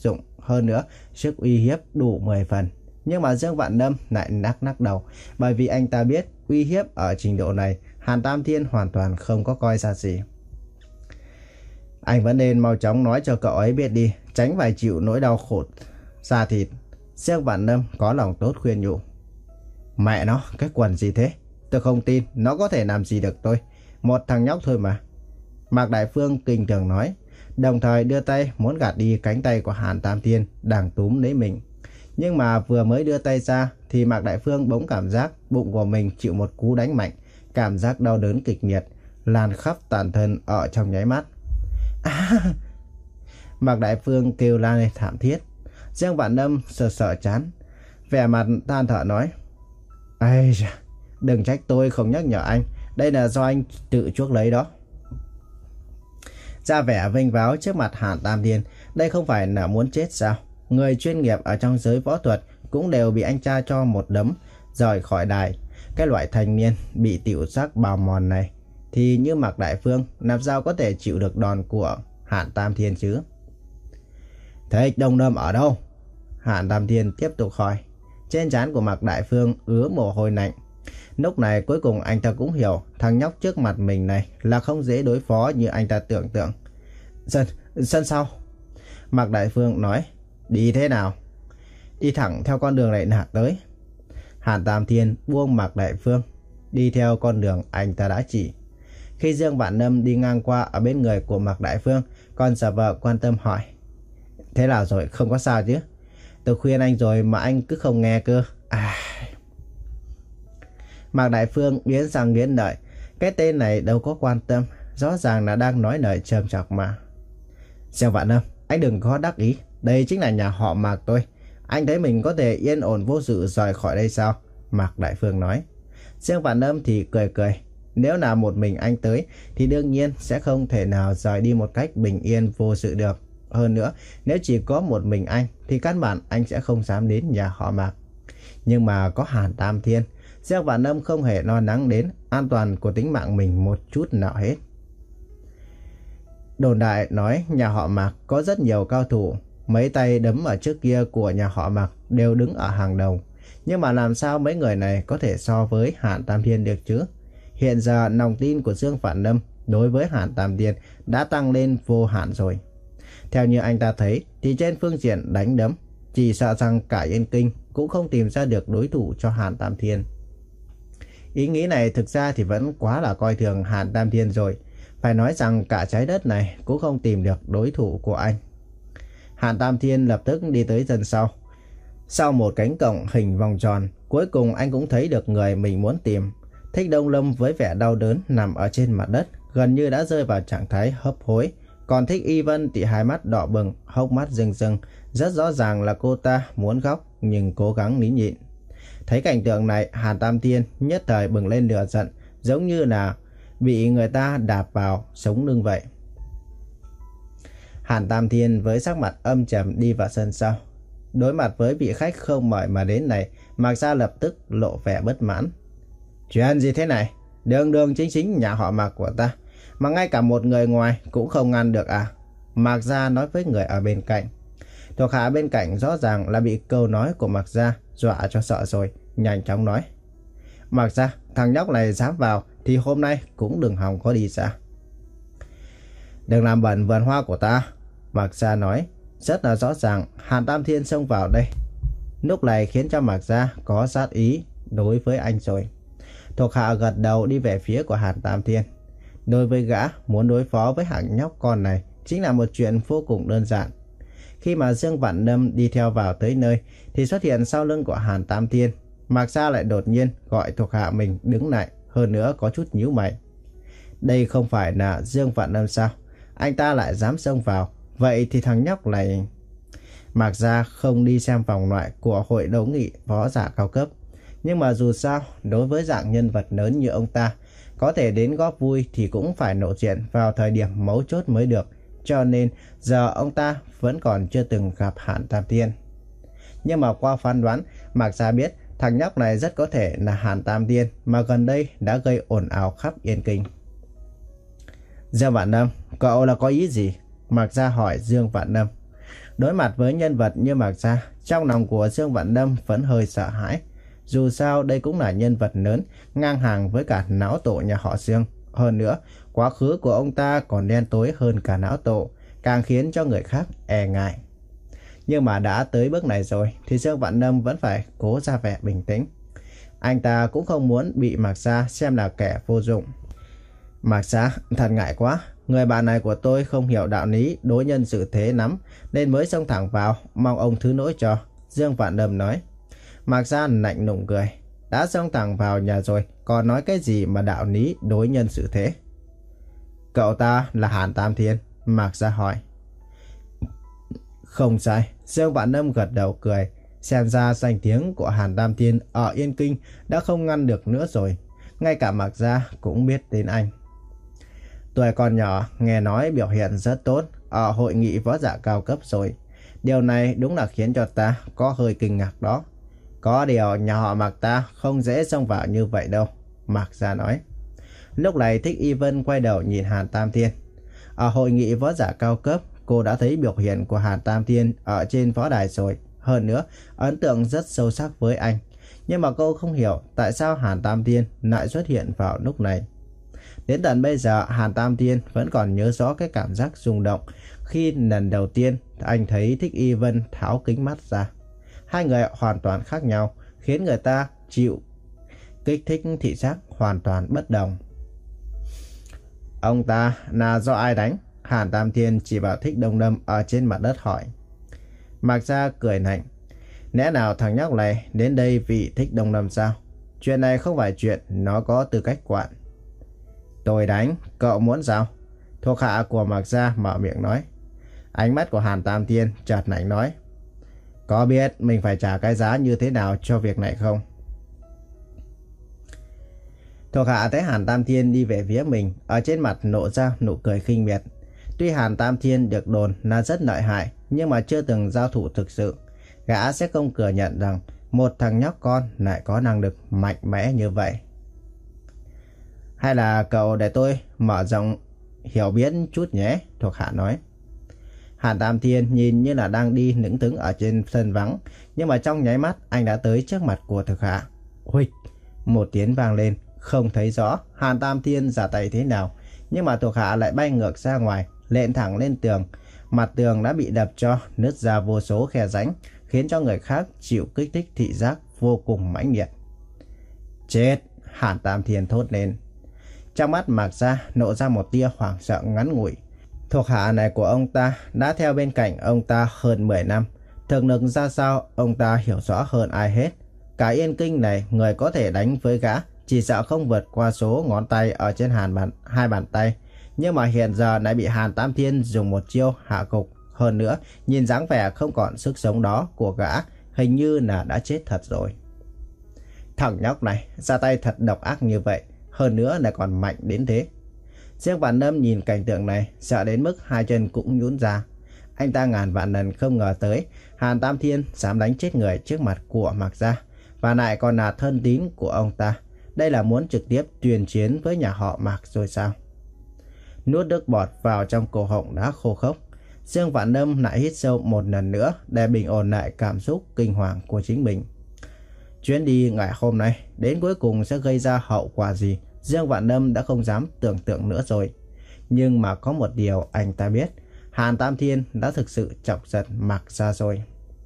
hơn nữa sức uy hiếp đủ mười phần. Nhưng mà Dương Vạn Lâm lại nắc nắc đầu, bởi vì anh ta biết uy hiếp ở trình độ này Hàn Tam Thiên hoàn toàn không có coi ra gì. Anh vẫn nên mau chóng nói cho cậu ấy biết đi, tránh phải chịu nỗi đau khổ da thịt. Dương Vạn Lâm có lòng tốt khuyên nhủ. Mẹ nó, cái quần gì thế? Tôi không tin nó có thể làm gì được tôi. Một thằng nhóc thôi mà. Mạc Đại Phương kinh thường nói, đồng thời đưa tay muốn gạt đi cánh tay của Hàn Tam Thiên đang túm lấy mình. Nhưng mà vừa mới đưa tay ra thì Mạc Đại Phương bỗng cảm giác bụng của mình chịu một cú đánh mạnh, cảm giác đau đớn kịch liệt lan khắp toàn thân ở trong nháy mắt. À! Mạc Đại Phương kêu la lên thảm thiết. Dương Vạn Lâm sờ sờ chán, vẻ mặt than thở nói, ây da, đừng trách tôi không nhắc nhở anh, đây là do anh tự chuốc lấy đó. Ra vẻ vênh váo trước mặt Hàn Tam Thiên, đây không phải là muốn chết sao? Người chuyên nghiệp ở trong giới võ thuật cũng đều bị anh cha cho một đấm rời khỏi đài. Cái loại thanh niên bị tiểu sắc bào mòn này thì như Mạc Đại Phương làm sao có thể chịu được đòn của Hàn Tam Thiên chứ? Thế Đông Lâm ở đâu? Hàn Tam Thiên tiếp tục hỏi. Trên trán của Mạc Đại Phương ứa mồ hôi lạnh. Lúc này cuối cùng anh ta cũng hiểu thằng nhóc trước mặt mình này là không dễ đối phó như anh ta tưởng tượng. Sân, sân sau. Mạc Đại Phương nói, đi thế nào? Đi thẳng theo con đường này là tới. Hàn Tam Thiên buông Mạc Đại Phương, đi theo con đường anh ta đã chỉ. Khi Dương Vạn Lâm đi ngang qua ở bên người của Mạc Đại Phương, con giả vợ quan tâm hỏi, thế nào rồi, không có sao chứ? Tôi khuyên anh rồi mà anh cứ không nghe cơ. À... Mạc Đại Phương nghiến răng nghiến lợi, cái tên này đâu có quan tâm, rõ ràng là đang nói lời trầm trọng mà. Dương Vạn Lâm, anh đừng có đắc ý, đây chính là nhà họ Mạc tôi. Anh thấy mình có thể yên ổn vô sự rời khỏi đây sao? Mạc Đại Phương nói. Dương Vạn Lâm thì cười cười, nếu là một mình anh tới thì đương nhiên sẽ không thể nào rời đi một cách bình yên vô sự được. Hơn nữa, nếu chỉ có một mình anh thì căn bản anh sẽ không dám đến nhà họ Mạc. Nhưng mà có Hàn Tam Thiên, Dương Vạn Lâm không hề lo lắng đến an toàn của tính mạng mình một chút nào hết. Đồn đại nói nhà họ Mạc có rất nhiều cao thủ, mấy tay đấm ở trước kia của nhà họ Mạc đều đứng ở hàng đầu. Nhưng mà làm sao mấy người này có thể so với Hàn Tam Thiên được chứ? Hiện giờ lòng tin của Dương Vạn Lâm đối với Hàn Tam Thiên đã tăng lên vô hạn rồi. Theo như anh ta thấy thì trên phương diện đánh đấm, chỉ sợ rằng cả Yên Kinh cũng không tìm ra được đối thủ cho Hàn Tam Thiên. Ý nghĩ này thực ra thì vẫn quá là coi thường Hàn Tam Thiên rồi. Phải nói rằng cả trái đất này cũng không tìm được đối thủ của anh. Hàn Tam Thiên lập tức đi tới dân sau. Sau một cánh cổng hình vòng tròn, cuối cùng anh cũng thấy được người mình muốn tìm. Thích Đông Lâm với vẻ đau đớn nằm ở trên mặt đất, gần như đã rơi vào trạng thái hấp hối. Còn Thích Y Vân thì hai mắt đỏ bừng, hốc mắt rưng rưng. Rất rõ ràng là cô ta muốn khóc nhưng cố gắng nín nhịn. Thấy cảnh tượng này, Hàn Tam Thiên nhất thời bừng lên lửa giận, giống như là bị người ta đạp vào sống lưng vậy. Hàn Tam Thiên với sắc mặt âm trầm đi vào sân sau. Đối mặt với vị khách không mời mà đến này, Mạc Gia lập tức lộ vẻ bất mãn. Chuyện gì thế này? Đường đường chính chính nhà họ Mạc của ta, mà ngay cả một người ngoài cũng không ngăn được à? Mạc Gia nói với người ở bên cạnh. Thuộc hạ bên cạnh rõ ràng là bị câu nói của Mạc Gia dọa cho sợ rồi, nhanh chóng nói. Mạc Gia, thằng nhóc này dám vào thì hôm nay cũng đừng hòng có đi xa. Đừng làm bẩn vườn hoa của ta, Mạc Gia nói. Rất là rõ ràng Hàn Tam Thiên xông vào đây lúc này khiến cho Mạc Gia có sát ý đối với anh rồi. Thuộc hạ gật đầu đi về phía của Hàn Tam Thiên. Đối với gã, muốn đối phó với hạng nhóc con này chính là một chuyện vô cùng đơn giản. Khi mà Dương Vạn Lâm đi theo vào tới nơi thì xuất hiện sau lưng của Hàn Tam Thiên. Mạc Gia lại đột nhiên gọi thuộc hạ mình đứng lại, hơn nữa có chút nhíu mày. Đây không phải là Dương Vạn Lâm sao? Anh ta lại dám xông vào. Vậy thì thằng nhóc này... Mạc Gia không đi xem vòng loại của hội đấu nghị võ giả cao cấp. Nhưng mà dù sao, đối với dạng nhân vật lớn như ông ta, có thể đến góp vui thì cũng phải nổ diện vào thời điểm mấu chốt mới được. Cho nên giờ ông ta vẫn còn chưa từng gặp Hàn Tam Thiên. Nhưng mà qua phán đoán, Mạc Gia biết thằng nhóc này rất có thể là Hàn Tam Thiên mà gần đây đã gây ồn ào khắp Yên Kinh. Dương Vạn Lâm, cậu là có ý gì? Mạc Gia hỏi Dương Vạn Lâm. Đối mặt với nhân vật như Mạc Gia, trong lòng của Dương Vạn Lâm vẫn hơi sợ hãi. Dù sao đây cũng là nhân vật lớn, ngang hàng với cả lão tổ nhà họ Dương. Hơn nữa, quá khứ của ông ta còn đen tối hơn cả lão tổ, càng khiến cho người khác e ngại. Nhưng mà đã tới bước này rồi thì Dương Vạn Lâm vẫn phải cố ra vẻ bình tĩnh. Anh ta cũng không muốn bị Mạc Gia xem là kẻ vô dụng. Mạc Gia, thật ngại quá. Người bạn này của tôi không hiểu đạo lý đối nhân xử thế lắm, nên mới xông thẳng vào, mong ông thứ lỗi cho. Dương Vạn Lâm nói. Mạc Gia lạnh lùng cười. Đã xông thẳng vào nhà rồi, còn nói cái gì mà đạo lý đối nhân xử thế? Cậu ta là Hàn Tam Thiên? Mạc Gia hỏi. Không sai. Dương Vạn Lâm gật đầu cười. Xem ra danh tiếng của Hàn Tam Thiên ở Yên Kinh đã không ngăn được nữa rồi. Ngay cả Mạc Gia cũng biết đến anh. Tuổi còn nhỏ, nghe nói biểu hiện rất tốt ở hội nghị võ giả cao cấp rồi. Điều này đúng là khiến cho ta có hơi kinh ngạc đó. Có điều nhà họ Mạc ta không dễ xông vào như vậy đâu, Mạc Gia nói. Lúc này Thích Y Vân quay đầu nhìn Hàn Tam Thiên. Ở hội nghị võ giả cao cấp, cô đã thấy biểu hiện của Hàn Tam Thiên ở trên võ đài rồi. Hơn nữa, ấn tượng rất sâu sắc với anh. Nhưng mà cô không hiểu tại sao Hàn Tam Thiên lại xuất hiện vào lúc này. Đến tận bây giờ, Hàn Tam Thiên vẫn còn nhớ rõ cái cảm giác rung động khi lần đầu tiên anh thấy Thích Y Vân tháo kính mắt ra. Hai người hoàn toàn khác nhau, khiến người ta chịu kích thích thị giác hoàn toàn bất đồng. Ông ta là do ai đánh? Hàn Tam Thiên chỉ vào Thích Đông Lâm ở trên mặt đất hỏi. Mạc Gia cười lạnh. Lẽ nào thằng nhóc này đến đây vì Thích Đông Lâm sao? Chuyện này không phải chuyện nó có tư cách quản. Tôi đánh, cậu muốn sao? Thuộc hạ của Mạc Gia mở miệng nói. Ánh mắt của Hàn Tam Thiên chợt lạnh nói. Có biết mình phải trả cái giá như thế nào cho việc này không? Thuộc hạ thấy Hàn Tam Thiên đi về phía mình, ở trên mặt nộ ra nụ cười khinh miệt. Tuy Hàn Tam Thiên được đồn là rất lợi hại, nhưng mà chưa từng giao thủ thực sự. Gã sẽ không thừa nhận rằng một thằng nhóc con lại có năng lực mạnh mẽ như vậy. Hay là cậu để tôi mở rộng hiểu biết chút nhé, thuộc hạ nói. Hàn Tam Thiên nhìn như là đang đi lững thững ở trên sân vắng, nhưng mà trong nháy mắt anh đã tới trước mặt của thuộc hạ. Huỵch! Một tiếng vang lên, không thấy rõ Hàn Tam Thiên ra tay thế nào, nhưng mà thuộc hạ lại bay ngược ra ngoài, lện thẳng lên tường. Mặt tường đã bị đập cho nứt ra vô số khe rãnh, khiến cho người khác chịu kích thích thị giác vô cùng mãnh liệt. Chết! Hàn Tam Thiên thốt lên. Trong mắt Mạc Gia nộ ra một tia hoảng sợ ngắn ngủi. Thuộc hạ này của ông ta đã theo bên cạnh ông ta hơn mười năm. Thực lực ra sao ông ta hiểu rõ hơn ai hết. Cả Yên Kinh này người có thể đánh với gã chỉ sợ không vượt qua số ngón tay ở trên hàn bàn, hai bàn tay. Nhưng mà hiện giờ lại bị Hàn Tam Thiên dùng một chiêu hạ gục. Hơn nữa, nhìn dáng vẻ không còn sức sống đó của gã, hình như là đã chết thật rồi. Thằng nhóc này ra tay thật độc ác như vậy, hơn nữa lại còn mạnh đến thế. Dương Vạn Lâm nhìn cảnh tượng này, sợ đến mức hai chân cũng nhũn ra. Anh ta ngàn vạn lần không ngờ tới Hàn Tam Thiên dám đánh chết người trước mặt của Mạc Gia, và lại còn là thân tín của ông ta. Đây là muốn trực tiếp tuyên chiến với nhà họ Mạc rồi sao? Nuốt nước bọt vào trong cổ họng đã khô khốc, Dương Vạn Lâm lại hít sâu một lần nữa để bình ổn lại cảm xúc kinh hoàng của chính mình. Chuyến đi ngày hôm nay đến cuối cùng sẽ gây ra hậu quả gì, Dương Vạn Lâm đã không dám tưởng tượng nữa rồi. Nhưng mà có một điều anh ta biết, Hàn Tam Thiên đã thực sự chọc giận Mạc Gia rồi.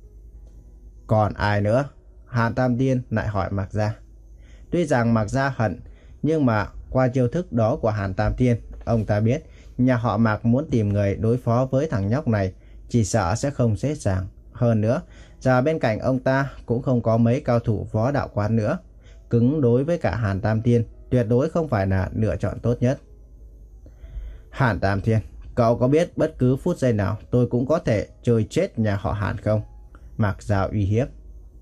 Còn ai nữa? Hàn Tam Thiên lại hỏi Mạc Gia. Tuy rằng Mạc Gia hận, nhưng mà qua chiêu thức đó của Hàn Tam Thiên, ông ta biết nhà họ Mạc muốn tìm người đối phó với thằng nhóc này chỉ sợ sẽ không dễ dàng. Hơn nữa, giờ bên cạnh ông ta cũng không có mấy cao thủ võ đạo quán nữa. Cứng đối với cả Hàn Tam Thiên tuyệt đối không phải là lựa chọn tốt nhất. Hàn Tam Thiên, cậu có biết bất cứ phút giây nào tôi cũng có thể chơi chết nhà họ Hàn không? Mạc Gia uy hiếp.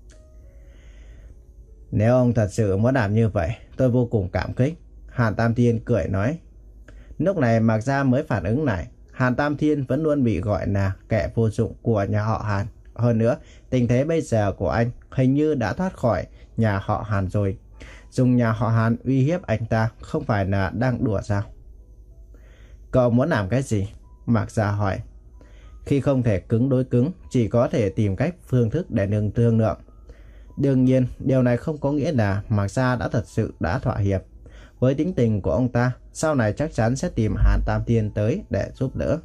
Nếu ông thật sự muốn làm như vậy, tôi vô cùng cảm kích. Hàn Tam Thiên cười nói. Lúc này Mạc Gia mới phản ứng lại. Hàn Tam Thiên vẫn luôn bị gọi là kẻ vô dụng của nhà họ Hàn. Hơn nữa, tình thế bây giờ của anh hình như đã thoát khỏi nhà họ Hàn rồi. Dùng nhà họ Hàn uy hiếp anh ta không phải là đang đùa sao? Cậu muốn làm cái gì? Mạc Gia hỏi. Khi không thể cứng đối cứng, chỉ có thể tìm cách phương thức để đừng thương lượng. Đương nhiên, điều này không có nghĩa là Mạc Gia đã thật sự đã thỏa hiệp. Với tính tình của ông ta, sau này chắc chắn sẽ tìm Hàn Tam Thiên tới để giúp đỡ.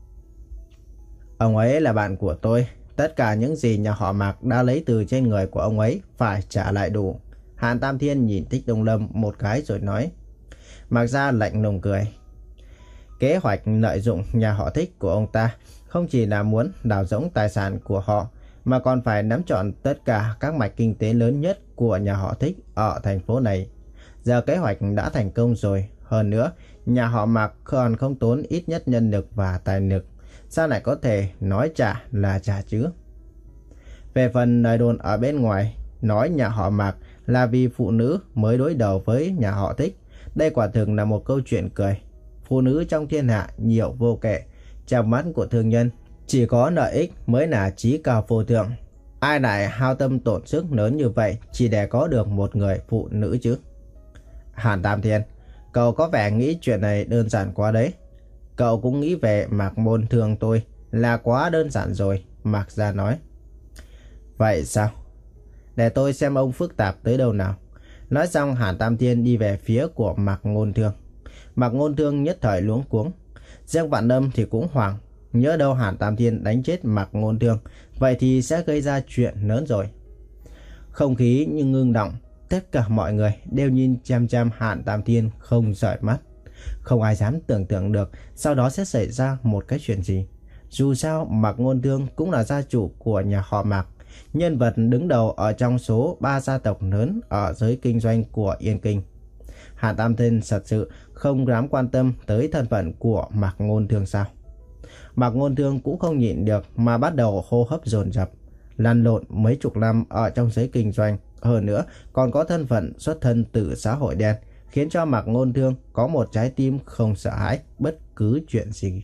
Ông ấy là bạn của tôi. Tất cả những gì nhà họ Mạc đã lấy từ trên người của ông ấy phải trả lại đủ. Hàn Tam Thiên nhìn Thích Đông Lâm một cái rồi nói. Mạc Gia lạnh lùng cười. Kế hoạch lợi dụng nhà họ Thích của ông ta không chỉ là muốn đào rỗng tài sản của họ, mà còn phải nắm trọn tất cả các mạch kinh tế lớn nhất của nhà họ Thích ở thành phố này. Giờ kế hoạch đã thành công rồi. Hơn nữa, nhà họ Mạc còn không tốn ít nhất nhân lực và tài lực. Sao lại có thể nói trả là trả chứ? Về phần lời đồn ở bên ngoài, nói nhà họ Mạc là vì phụ nữ mới đối đầu với nhà họ Thích. Đây quả thực là một câu chuyện cười. Phụ nữ trong thiên hạ nhiều vô kể. Trong mắt của thương nhân, chỉ có lợi ích mới là chí cao vô thượng. Ai lại hao tâm tổn sức lớn như vậy chỉ để có được một người phụ nữ chứ? Hàn Tam Thiên, cậu có vẻ nghĩ chuyện này đơn giản quá đấy. Cậu cũng nghĩ về Mạc Môn Thương tôi là quá đơn giản rồi, Mạc Gia nói. Vậy sao? Để tôi xem ông phức tạp tới đâu nào. Nói xong, Hàn Tam Thiên đi về phía của Mạc Ngôn Thương. Mạc Ngôn Thương nhất thời luống cuống. Giang Vạn Lâm thì cũng hoảng. Nhớ đâu Hàn Tam Thiên đánh chết Mạc Ngôn Thương, vậy thì sẽ gây ra chuyện lớn rồi. Không khí như ngưng động. Tất cả mọi người đều nhìn chăm chăm Hàn Tam Thiên không rời mắt. Không ai dám tưởng tượng được sau đó sẽ xảy ra một cái chuyện gì. Dù sao Mạc Ngôn Thương cũng là gia chủ của nhà họ Mạc, nhân vật đứng đầu ở trong số ba gia tộc lớn ở giới kinh doanh của Yên Kinh. Hàn Tam Thiên thật sự không dám quan tâm tới thân phận của Mạc Ngôn Thương sao? Mạc Ngôn Thương cũng không nhịn được mà bắt đầu hô hấp dồn dập. Lăn lộn mấy chục năm ở trong giới kinh doanh, hơn nữa còn có thân phận xuất thân từ xã hội đen, khiến cho Mạc Ngôn Thương có một trái tim không sợ hãi bất cứ chuyện gì.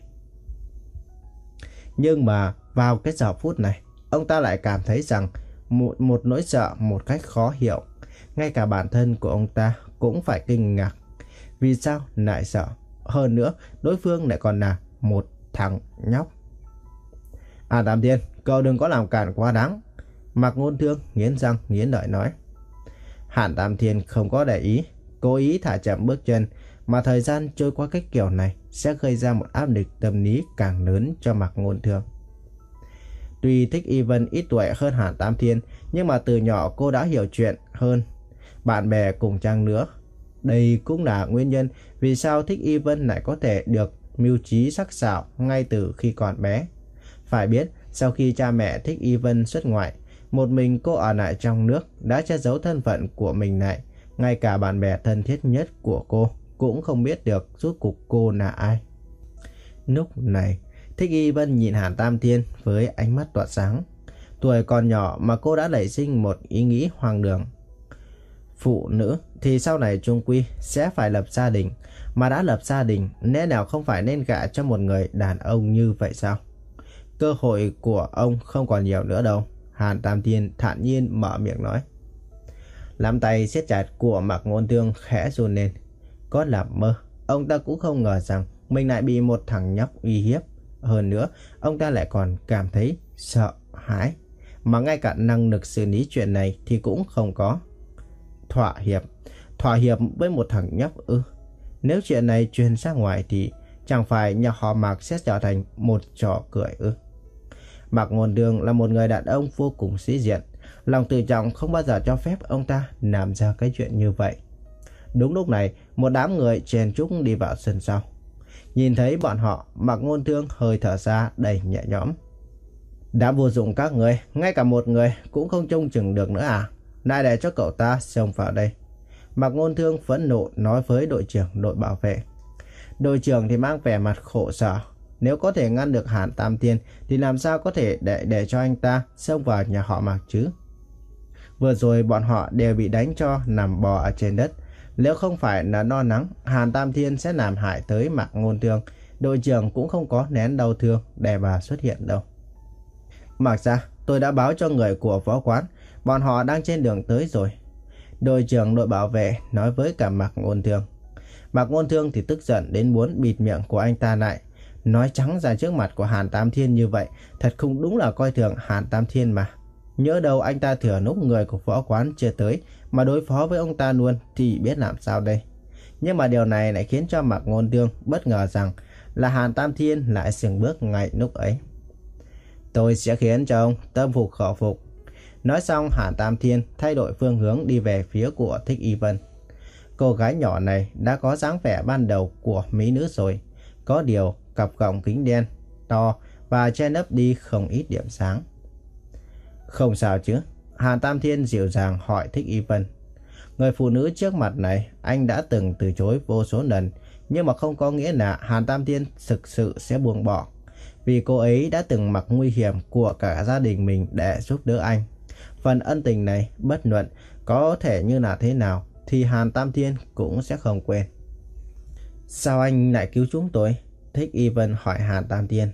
Nhưng mà vào cái giờ phút này, ông ta lại cảm thấy rằng một, một nỗi sợ một cách khó hiểu. Ngay cả bản thân của ông ta cũng phải kinh ngạc. Vì sao lại sợ? Hơn nữa, đối phương lại còn là một thằng nhóc. À Tam Thiên, cậu đừng có làm cản quá đáng. Mạc Ngôn Thương nghiến răng nghiến lợi nói. Hàn Tam Thiên không có để ý, cố ý thả chậm bước chân, mà thời gian trôi qua cách kiểu này sẽ gây ra một áp lực tâm lý càng lớn cho Mạc Ngôn Thương. Tuy Thích Y Vân ít tuổi hơn Hàn Tam Thiên, nhưng mà từ nhỏ cô đã hiểu chuyện hơn bạn bè cùng trang nữa. Đây cũng là nguyên nhân vì sao Thích Y Vân lại có thể được mưu trí sắc sảo ngay từ khi còn bé. Phải biết, sau khi cha mẹ Thích Y Vân xuất ngoại, một mình cô ở lại trong nước đã che giấu thân phận của mình lại. Ngay cả bạn bè thân thiết nhất của cô cũng không biết được rốt cuộc cô là ai. Lúc này, Thích Y Vân nhìn Hàn Tam Thiên với ánh mắt tỏa sáng. Tuổi còn nhỏ mà cô đã nảy sinh một ý nghĩ hoang đường. Phụ nữ thì sau này chung quy sẽ phải lập gia đình, mà đã lập gia đình lẽ nào không phải nên gả cho một người đàn ông như vậy sao? Cơ hội của ông không còn nhiều nữa đâu, Hàn Tam Thiên thản nhiên mở miệng nói. Nắm tay siết chặt của Mạc Ngôn Thương khẽ run lên. Có làm mơ, ông ta cũng không ngờ rằng mình lại bị một thằng nhóc uy hiếp. Hơn nữa, ông ta lại còn cảm thấy sợ hãi, mà ngay cả năng lực xử lý chuyện này thì cũng không có. Thỏa hiệp, thỏa hiệp với một thằng nhóc ư? Nếu chuyện này truyền ra ngoài thì chẳng phải nhà họ Mạc sẽ trở thành một trò cười ư? Mạc Ngôn Thương là một người đàn ông vô cùng sĩ diện, lòng tự trọng không bao giờ cho phép ông ta làm ra cái chuyện như vậy. Đúng lúc này, một đám người chen chúc đi vào sân sau. Nhìn thấy bọn họ, Mạc Ngôn Thương hơi thở ra đầy nhẹ nhõm. Đã vô dụng các người, ngay cả một người cũng không trông chừng được nữa à? Lại để cho cậu ta xông vào đây. Mạc Ngôn Thương phẫn nộ nói với đội trưởng đội bảo vệ. Đội trưởng thì mang vẻ mặt khổ sở. Nếu có thể ngăn được Hàn Tam Thiên thì làm sao có thể để, để cho anh ta xông vào nhà họ Mạc chứ? Vừa rồi bọn họ đều bị đánh cho nằm bò ở trên đất. Nếu không phải là lo lắng Hàn Tam Thiên sẽ làm hại tới Mạc Ngôn Thương, đội trưởng cũng không có nén đau thương để bà xuất hiện đâu. Mạc gia, tôi đã báo cho người của võ quán, bọn họ đang trên đường tới rồi. Đội trưởng đội bảo vệ nói với cả Mạc Ngôn Thương. Mạc Ngôn Thương thì tức giận đến muốn bịt miệng của anh ta lại. Nói trắng ra trước mặt của Hàn Tam Thiên như vậy, thật không đúng là coi thường Hàn Tam Thiên mà. Nhớ đâu anh ta thừa lúc người của võ quán chưa tới mà đối phó với ông ta luôn thì biết làm sao đây. Nhưng mà điều này lại khiến cho Mạc Ngôn Tương bất ngờ rằng là Hàn Tam Thiên lại sừng bước ngay lúc ấy. Tôi sẽ khiến cho ông tâm phục khẩu phục. Nói xong, Hàn Tam Thiên thay đổi phương hướng đi về phía của Thích Y Vân. Cô gái nhỏ này đã có dáng vẻ ban đầu của mỹ nữ rồi. Có điều cặp gọng kính đen to và che lấp đi không ít điểm sáng. Không sao chứ? Hàn Tam Thiên dịu dàng hỏi Thích Y Vân. Người phụ nữ trước mặt này anh đã từng từ chối vô số lần, nhưng mà không có nghĩa là Hàn Tam Thiên thực sự sẽ buông bỏ. Vì cô ấy đã từng mặc nguy hiểm của cả gia đình mình để giúp đỡ anh. Phần ân tình này bất luận có thể như là thế nào thì Hàn Tam Thiên cũng sẽ không quên. Sao anh lại cứu chúng tôi? Thích Y Vân hỏi Hàn Tam Thiên.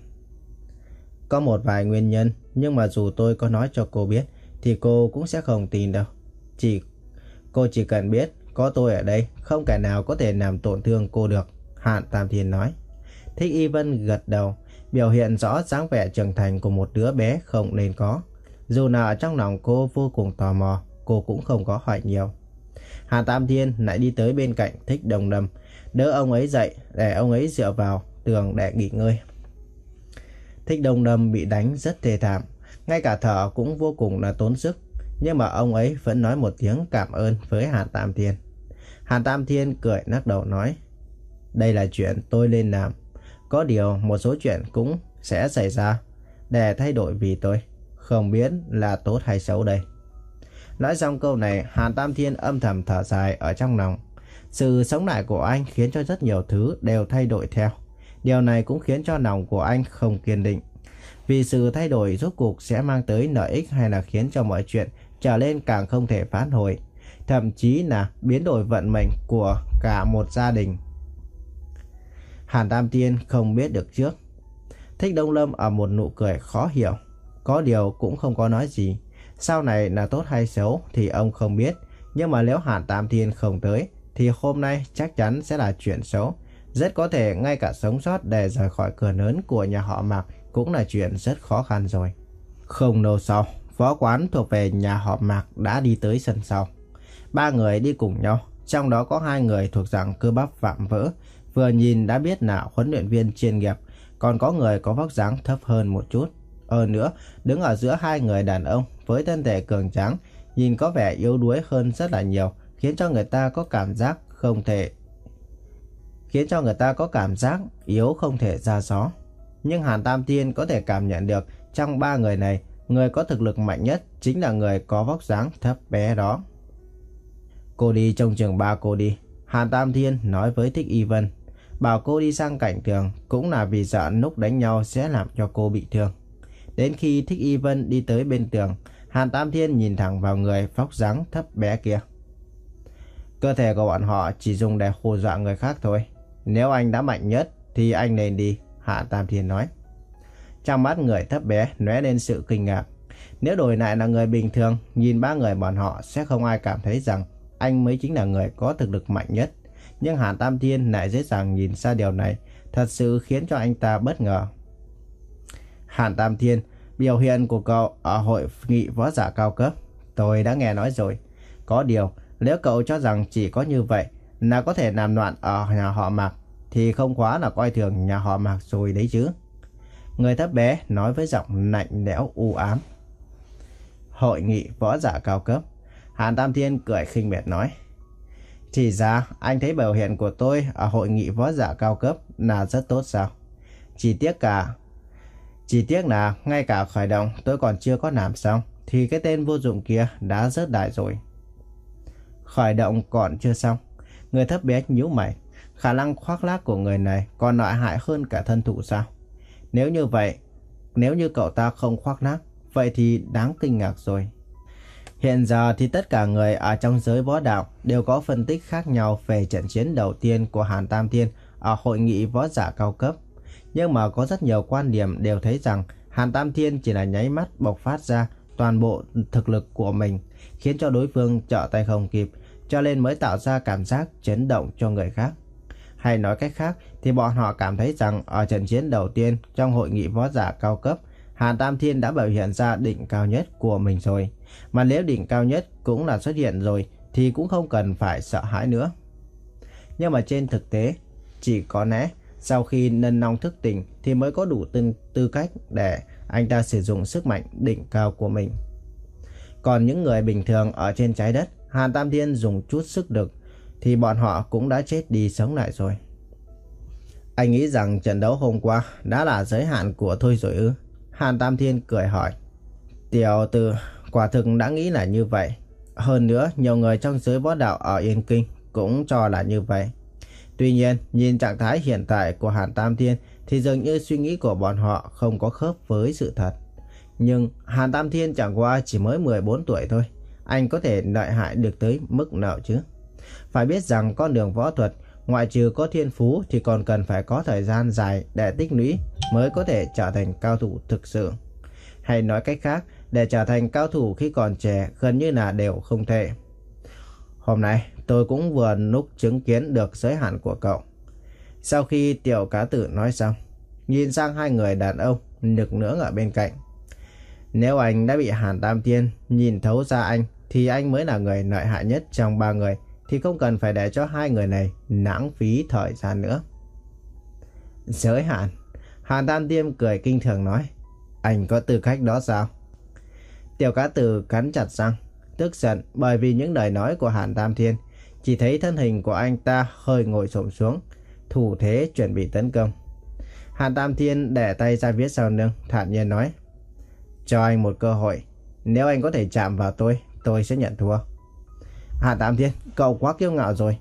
Có một vài nguyên nhân, nhưng mà dù tôi có nói cho cô biết thì cô cũng sẽ không tin đâu. Chỉ Cô chỉ cần biết có tôi ở đây, không kẻ nào có thể làm tổn thương cô được, Hàn Tam Thiên nói. Thích Y Vân gật đầu, biểu hiện rõ dáng vẻ trưởng thành của một đứa bé không nên có. Dù nào ở trong lòng cô vô cùng tò mò, cô cũng không có hỏi nhiều. Hàn Tam Thiên lại đi tới bên cạnh Thích Đông Lâm, đỡ ông ấy dậy để ông ấy dựa vào tường để nghỉ ngơi. Thích Đông Lâm bị đánh rất thê thảm, ngay cả thở cũng vô cùng là tốn sức. Nhưng mà ông ấy vẫn nói một tiếng cảm ơn với Hàn Tam Thiên. Hàn Tam Thiên cười lắc đầu nói, đây là chuyện tôi nên làm. Có điều một số chuyện cũng sẽ xảy ra để thay đổi vì tôi. Không biết là tốt hay xấu đây. Nói xong câu này, Hàn Tam Thiên âm thầm thở dài ở trong lòng. Sự sống lại của anh khiến cho rất nhiều thứ đều thay đổi theo. Điều này cũng khiến cho lòng của anh không kiên định. Vì sự thay đổi rốt cuộc sẽ mang tới lợi ích hay là khiến cho mọi chuyện trở nên càng không thể phản hồi, thậm chí là biến đổi vận mệnh của cả một gia đình. Hàn Tam Thiên không biết được trước. Thích Đông Lâm ở một nụ cười khó hiểu, có điều cũng không có nói gì. Sau này là tốt hay xấu thì ông không biết, nhưng mà nếu Hàn Tam Thiên không tới thì hôm nay chắc chắn sẽ là chuyện xấu. Rất có thể ngay cả sống sót để rời khỏi cửa lớn của nhà họ Mạc cũng là chuyện rất khó khăn rồi. Không lâu sau, võ quán thuộc về nhà họ Mạc đã đi tới sân sau. Ba người đi cùng nhau, trong đó có hai người thuộc dạng cơ bắp vạm vỡ, vừa nhìn đã biết là huấn luyện viên chuyên nghiệp, còn có người có vóc dáng thấp hơn một chút. Hơn nữa, đứng ở giữa hai người đàn ông với thân thể cường tráng, nhìn có vẻ yếu đuối hơn rất là nhiều, khiến cho người ta có cảm giác không thể khiến cho người ta có cảm giác yếu không thể ra gió. Nhưng Hàn Tam Thiên có thể cảm nhận được trong ba người này, người có thực lực mạnh nhất chính là người có vóc dáng thấp bé đó. Cô đi trong trường ba cô đi, Hàn Tam Thiên nói với Thích Y Vân. Bảo cô đi sang cạnh tường cũng là vì sợ lúc đánh nhau sẽ làm cho cô bị thương. Đến khi Thích Y Vân đi tới bên tường, Hàn Tam Thiên nhìn thẳng vào người vóc dáng thấp bé kia. Cơ thể của bọn họ chỉ dùng để hù dọa người khác thôi. Nếu anh đã mạnh nhất thì anh nên đi, Hàn Tam Thiên nói. Trong mắt người thấp bé lóe lên sự kinh ngạc. Nếu đổi lại là người bình thường, nhìn ba người bọn họ sẽ không ai cảm thấy rằng anh mới chính là người có thực lực mạnh nhất. Nhưng Hàn Tam Thiên lại dễ dàng nhìn ra điều này, thật sự khiến cho anh ta bất ngờ. Hàn Tam Thiên, biểu hiện của cậu ở hội nghị võ giả cao cấp, tôi đã nghe nói rồi. Có điều, nếu cậu cho rằng chỉ có như vậy là có thể làm loạn ở nhà họ Mạc, thì không quá là coi thường nhà họ Mạc rồi đấy chứ. Người thấp bé nói với giọng lạnh lẽo u ám. Hội nghị võ giả cao cấp. Hàn Tam Thiên cười khinh miệt nói. Thì ra anh thấy biểu hiện của tôi ở hội nghị võ giả cao cấp là rất tốt sao? Chỉ tiếc cả Chỉ tiếc là ngay cả khởi động tôi còn chưa có làm xong thì cái tên vô dụng kia đã rớt đại rồi. Khởi động còn chưa xong. Người thấp bé nhíu mày. Khả năng khoác lác của người này còn lợi hại hơn cả thân thủ sao? Nếu như vậy, nếu như cậu ta không khoác lác, vậy thì đáng kinh ngạc rồi. Hiện giờ thì tất cả người ở trong giới võ đạo đều có phân tích khác nhau về trận chiến đầu tiên của Hàn Tam Thiên ở hội nghị võ giả cao cấp. Nhưng mà có rất nhiều quan điểm đều thấy rằng Hàn Tam Thiên chỉ là nháy mắt bộc phát ra toàn bộ thực lực của mình, khiến cho đối phương trở tay không kịp, cho nên mới tạo ra cảm giác chấn động cho người khác. Hay nói cách khác, thì bọn họ cảm thấy rằng ở trận chiến đầu tiên trong hội nghị võ giả cao cấp, Hàn Tam Thiên đã biểu hiện ra đỉnh cao nhất của mình rồi. Mà nếu đỉnh cao nhất cũng là xuất hiện rồi thì cũng không cần phải sợ hãi nữa. Nhưng mà trên thực tế, chỉ có lẽ sau khi Nân Long thức tỉnh thì mới có đủ tư, tư cách để anh ta sử dụng sức mạnh đỉnh cao của mình. Còn những người bình thường ở trên trái đất, Hàn Tam Thiên dùng chút sức lực thì bọn họ cũng đã chết đi sống lại rồi. Anh nghĩ rằng trận đấu hôm qua đã là giới hạn của tôi rồi ư? Hàn Tam Thiên cười hỏi. Tiểu tử quả thực đã nghĩ là như vậy. Hơn nữa, nhiều người trong giới võ đạo ở Yên Kinh cũng cho là như vậy. Tuy nhiên, nhìn trạng thái hiện tại của Hàn Tam Thiên thì dường như suy nghĩ của bọn họ không có khớp với sự thật. Nhưng Hàn Tam Thiên chẳng qua chỉ mới mười bốn tuổi thôi. Anh có thể lợi hại được tới mức nào chứ? Phải biết rằng con đường võ thuật, ngoại trừ có thiên phú thì còn cần phải có thời gian dài để tích lũy mới có thể trở thành cao thủ thực sự. Hay nói cách khác, để trở thành cao thủ khi còn trẻ gần như là đều không thể. Hôm nay tôi cũng vừa lúc chứng kiến được giới hạn của cậu. Sau khi Tiểu Cá Tử nói xong, nhìn sang hai người đàn ông nực nưỡng ở bên cạnh. Nếu anh đã bị Hàn Tam Thiên nhìn thấu ra anh thì anh mới là người lợi hại nhất trong ba người, thì không cần phải để cho hai người này lãng phí thời gian nữa. Giới hạn? Hàn Tam Thiên cười kinh thường nói. Anh có tư cách đó sao? Tiểu Cá Tử cắn chặt răng, tức giận bởi vì những lời nói của Hàn Tam Thiên. Chỉ thấy thân hình của anh ta hơi ngồi xổm xuống, thủ thế chuẩn bị tấn công. Hàn Tam Thiên để tay ra phía sau lưng, thản nhiên nói. Cho anh một cơ hội. Nếu anh có thể chạm vào tôi, tôi sẽ nhận thua. Hàn Tam Thiên, cậu quá kiêu ngạo rồi.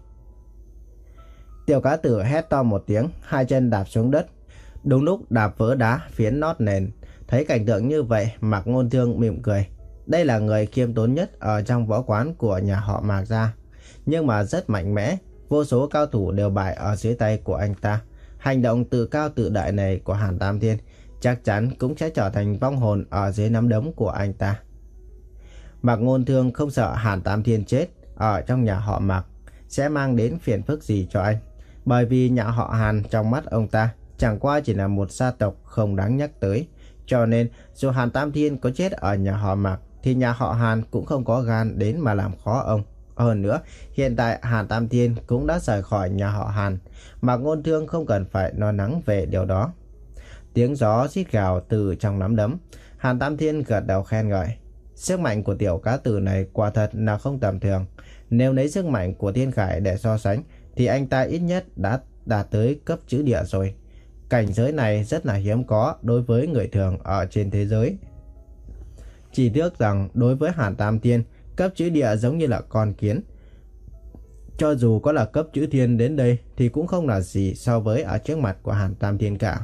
Tiểu Cá Tử hét to một tiếng, hai chân đạp xuống đất. Đúng lúc đạp vỡ đá phiến nót nền. Thấy cảnh tượng như vậy, Mạc Ngôn Thương mỉm cười. Đây là người khiêm tốn nhất ở trong võ quán của nhà họ Mạc gia, nhưng mà rất mạnh mẽ. Vô số cao thủ đều bại ở dưới tay của anh ta. Hành động tự cao tự đại này của Hàn Tam Thiên chắc chắn cũng sẽ trở thành vong hồn ở dưới nắm đấm của anh ta. Mạc Ngôn Thương không sợ Hàn Tam Thiên chết ở trong nhà họ Mạc sẽ mang đến phiền phức gì cho anh, bởi vì nhà họ Hàn trong mắt ông ta chẳng qua chỉ là một gia tộc không đáng nhắc tới. Cho nên dù Hàn Tam Thiên có chết ở nhà họ Mạc thì nhà họ Hàn cũng không có gan đến mà làm khó ông. Hơn nữa, hiện tại Hàn Tam Thiên cũng đã rời khỏi nhà họ Hàn, Mạc Ngôn Thương không cần phải lo lắng về điều đó. Tiếng gió rít gào từ trong nắm đấm. Hàn Tam Thiên gật đầu khen ngợi. Sức mạnh của Tiểu Cá Tử này quả thật là không tầm thường. Nếu lấy sức mạnh của Thiên Khải để so sánh thì anh ta ít nhất đã đạt tới cấp chữ địa rồi. Cảnh giới này rất là hiếm có đối với người thường ở trên thế giới. Chỉ tiếc rằng đối với Hàn Tam Thiên, cấp chữ địa giống như là con kiến. Cho dù có là cấp chữ thiên đến đây thì cũng không là gì so với ở trước mặt của Hàn Tam Thiên cả.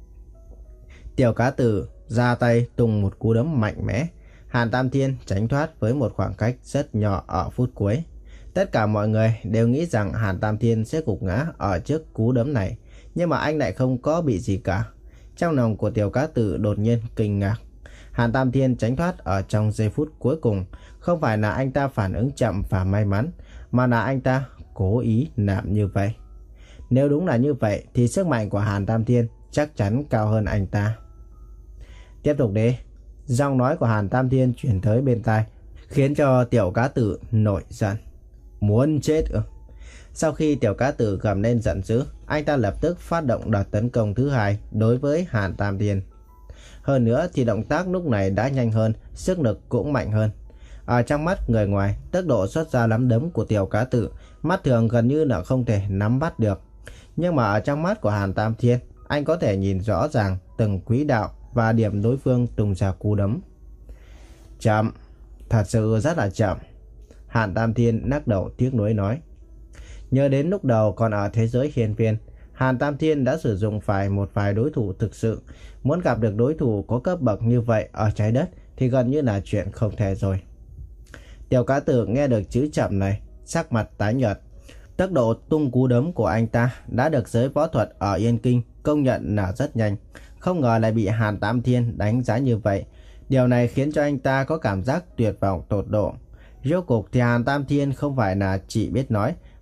Tiểu Cá Tử ra tay tung một cú đấm mạnh mẽ. Hàn Tam Thiên tránh thoát với một khoảng cách rất nhỏ ở phút cuối. Tất cả mọi người đều nghĩ rằng Hàn Tam Thiên sẽ gục ngã ở trước cú đấm này, nhưng mà anh lại không có bị gì cả. Trong lòng của Tiểu Cá Tử đột nhiên kinh ngạc. Hàn Tam Thiên tránh thoát ở trong giây phút cuối cùng. Không phải là anh ta phản ứng chậm và may mắn, mà là anh ta cố ý làm như vậy. Nếu đúng là như vậy thì sức mạnh của Hàn Tam Thiên chắc chắn cao hơn anh ta. Tiếp tục đi. Giọng nói của Hàn Tam Thiên chuyển tới bên tai, khiến cho Tiểu Cá Tử nổi giận. Muốn chết ư? Sau khi Tiểu Cá Tử gầm lên giận dữ, anh ta lập tức phát động đợt tấn công thứ hai đối với Hàn Tam Thiên. Hơn nữa thì động tác lúc này đã nhanh hơn, sức lực cũng mạnh hơn. Ở trong mắt người ngoài, tốc độ xuất ra nắm đấm của Tiểu Cá Tử mắt thường gần như là không thể nắm bắt được. Nhưng mà ở trong mắt của Hàn Tam Thiên, anh có thể nhìn rõ ràng từng quỹ đạo và điểm đối phương tung ra cú đấm. Chậm, thật sự rất là chậm. Hàn Tam Thiên lắc đầu tiếc nuối nói. Nhớ đến lúc đầu còn ở thế giới hiên viên, Hàn Tam Thiên đã sử dụng phải một vài đối thủ thực sự. Muốn gặp được đối thủ có cấp bậc như vậy ở trái đất thì gần như là chuyện không thể rồi. Tiểu Cá Tử nghe được chữ chậm này, sắc mặt tái nhợt. Tốc độ tung cú đấm của anh ta đã được giới võ thuật ở Yên Kinh công nhận là rất nhanh. Không ngờ lại bị Hàn Tam Thiên đánh giá như vậy. Điều này khiến cho anh ta có cảm giác tuyệt vọng tột độ. Rốt cuộc thì Hàn Tam Thiên không phải là chỉ biết nói,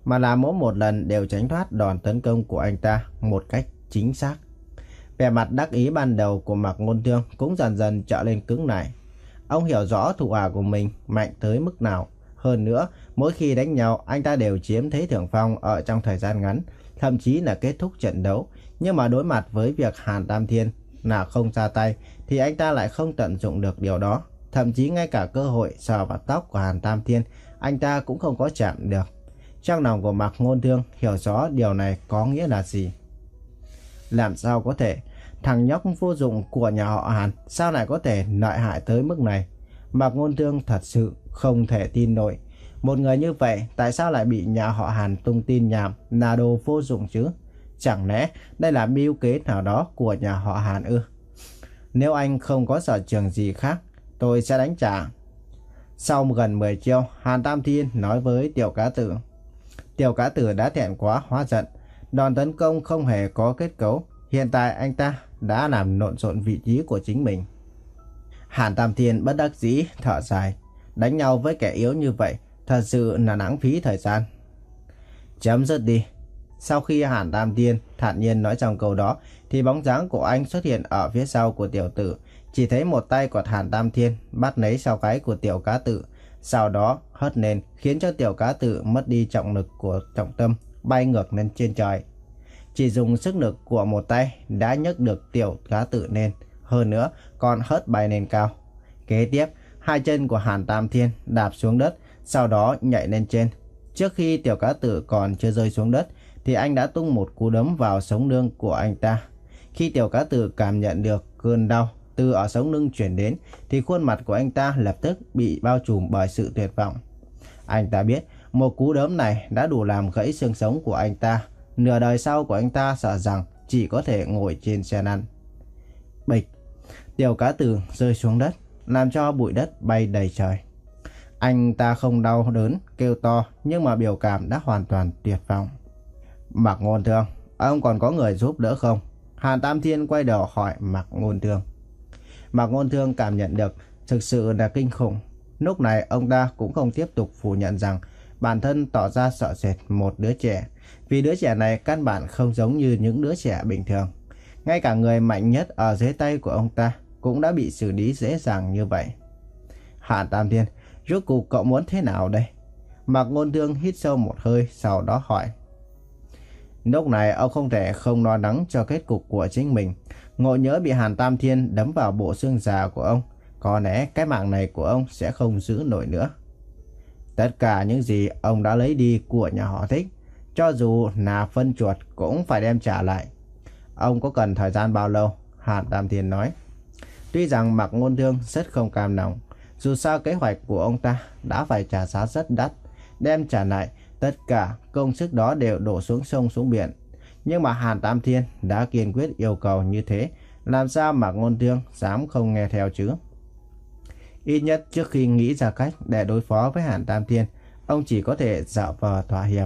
mà là mỗi một lần đều tránh thoát đòn tấn công của anh ta một cách chính xác. Vẻ mặt đắc ý ban đầu của Mạc Ngôn Thương cũng dần dần trở lên cứng nảy. Ông hiểu rõ thủ hạ của mình mạnh tới mức nào. Hơn nữa, mỗi khi đánh nhau, anh ta đều chiếm thế thượng phong ở trong thời gian ngắn, thậm chí là kết thúc trận đấu. Nhưng mà đối mặt với việc Hàn Tam Thiên là không ra tay, thì anh ta lại không tận dụng được điều đó. Thậm chí ngay cả cơ hội sờ vào tóc của Hàn Tam Thiên, anh ta cũng không có chạm được. Trong lòng của Mạc Ngôn Thương hiểu rõ điều này có nghĩa là gì. Làm sao có thể? Thằng nhóc vô dụng của nhà họ Hàn sao lại có thể lợi hại tới mức này? Mạc Ngôn Thương thật sự không thể tin nổi. Một người như vậy tại sao lại bị nhà họ Hàn tung tin nhảm là đồ vô dụng chứ? Chẳng lẽ đây là mưu kế nào đó của nhà họ Hàn ư? Nếu anh không có sở trường gì khác, tôi sẽ đánh trả. Sau gần mười chiêu, Hàn Tam Thiên nói với Tiểu Cá Tử. Tiểu Cá Tử đã thẹn quá hóa giận. Đòn tấn công không hề có kết cấu. Hiện tại anh ta đã làm lộn xộn vị trí của chính mình. Hàn Tam Thiên bất đắc dĩ thở dài. Đánh nhau với kẻ yếu như vậy thật sự là lãng phí thời gian. Chấm dứt đi. Sau khi Hàn Tam Thiên thản nhiên nói trong câu đó, thì bóng dáng của anh xuất hiện ở phía sau của tiểu tử. Chỉ thấy một tay của Hàn Tam Thiên bắt lấy sau gáy của Tiểu Cá Tử, sau đó hất lên khiến cho Tiểu Cá Tử mất đi trọng lực của trọng tâm, bay ngược lên trên trời. Chỉ dùng sức lực của một tay đã nhấc được Tiểu Cá Tử lên, hơn nữa còn hất bay lên cao. Kế tiếp, hai chân của Hàn Tam Thiên đạp xuống đất, sau đó nhảy lên trên. Trước khi Tiểu Cá Tử còn chưa rơi xuống đất, thì anh đã tung một cú đấm vào sống lưng của anh ta. Khi Tiểu Cá Tử cảm nhận được cơn đau từ ở sống lưng chuyển đến, thì khuôn mặt của anh ta lập tức bị bao trùm bởi sự tuyệt vọng. Anh ta biết một cú đấm này đã đủ làm gãy xương sống của anh ta. Nửa đời sau của anh ta sợ rằng chỉ có thể ngồi trên xe lăn. Bịch! Tiểu Cá Tử rơi xuống đất, làm cho bụi đất bay đầy trời. Anh ta không đau đớn, kêu to, nhưng mà biểu cảm đã hoàn toàn tuyệt vọng. Mạc Ngôn Thương, ông còn có người giúp đỡ không? Hàn Tam Thiên quay đầu hỏi Mạc Ngôn Thương. Mạc Ngôn Thương cảm nhận được thực sự là kinh khủng. Lúc này ông ta cũng không tiếp tục phủ nhận rằng bản thân tỏ ra sợ sệt một đứa trẻ, vì đứa trẻ này căn bản không giống như những đứa trẻ bình thường. Ngay cả người mạnh nhất ở dưới tay của ông ta cũng đã bị xử lý dễ dàng như vậy. Hàn Tam Thiên, rốt cuộc cậu muốn thế nào đây? Mạc Ngôn Thương hít sâu một hơi, sau đó hỏi. Lúc này ông không thể không lo lắng cho kết cục của chính mình. Ngộ nhỡ bị Hàn Tam Thiên đấm vào bộ xương già của ông, có lẽ cái mạng này của ông sẽ không giữ nổi nữa. Tất cả những gì ông đã lấy đi của nhà họ Thích, cho dù là phân chuột cũng phải đem trả lại. Ông có cần thời gian bao lâu? Hàn Tam Thiên nói. Tuy rằng Mạc Ngôn Thương rất không cam lòng, dù sao kế hoạch của ông ta đã phải trả giá rất đắt, đem trả lại tất cả công sức đó đều đổ xuống sông xuống biển. Nhưng mà Hàn Tam Thiên đã kiên quyết yêu cầu như thế, làm sao Mạc Ngôn Thương dám không nghe theo chứ? Ít nhất trước khi nghĩ ra cách để đối phó với Hàn Tam Thiên, ông chỉ có thể dạo vờ thỏa hiệp.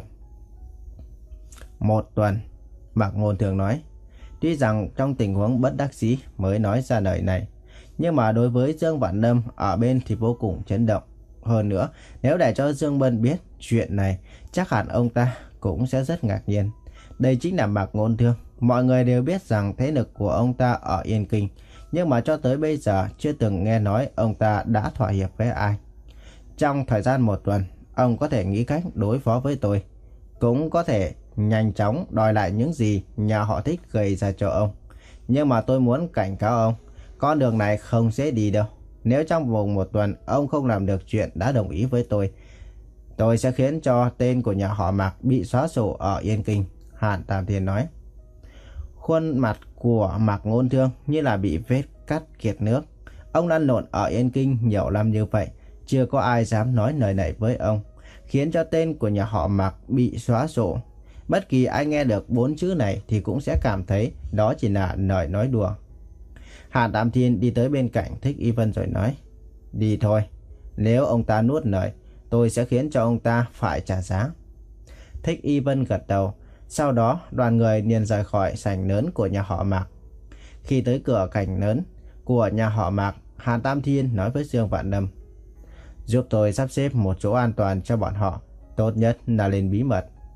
Một tuần, Mạc Ngôn Thương nói. Tuy rằng trong tình huống bất đắc dĩ mới nói ra lời này, nhưng mà đối với Dương Vạn Lâm ở bên thì vô cùng chấn động. Hơn nữa, nếu để cho Dương Bân biết chuyện này, chắc hẳn ông ta cũng sẽ rất ngạc nhiên. Đây chính là Mạc Ngôn Thương. Mọi người đều biết rằng thế lực của ông ta ở Yên Kinh, nhưng mà cho tới bây giờ chưa từng nghe nói ông ta đã thỏa hiệp với ai. Trong thời gian một tuần, ông có thể nghĩ cách đối phó với tôi, cũng có thể nhanh chóng đòi lại những gì nhà họ Thích gây ra cho ông. Nhưng mà tôi muốn cảnh cáo ông, con đường này không dễ đi đâu. Nếu trong vòng một tuần ông không làm được chuyện đã đồng ý với tôi, tôi sẽ khiến cho tên của nhà họ Mạc bị xóa sổ ở Yên Kinh, Hàn Tam Thiên nói. Khuôn mặt của Mạc Ngôn Thương như là bị vết cắt kiệt nước. Ông lăn lộn ở Yên Kinh nhiều năm như vậy, chưa có ai dám nói lời này với ông, khiến cho tên của nhà họ Mạc bị xóa sổ. Bất kỳ ai nghe được bốn chữ này thì cũng sẽ cảm thấy đó chỉ là lời nói đùa. Hàn Tam Thiên đi tới bên cạnh Thích Y Vân rồi nói. Đi thôi, nếu ông ta nuốt lời, tôi sẽ khiến cho ông ta phải trả giá. Thích Y Vân gật đầu. Sau đó đoàn người liền rời khỏi sảnh lớn của nhà họ Mạc. Khi tới cửa cảnh lớn của nhà họ Mạc, Hàn Tam Thiên nói với Dương Vạn Lâm. Giúp tôi sắp xếp một chỗ an toàn cho bọn họ, tốt nhất là lên bí mật.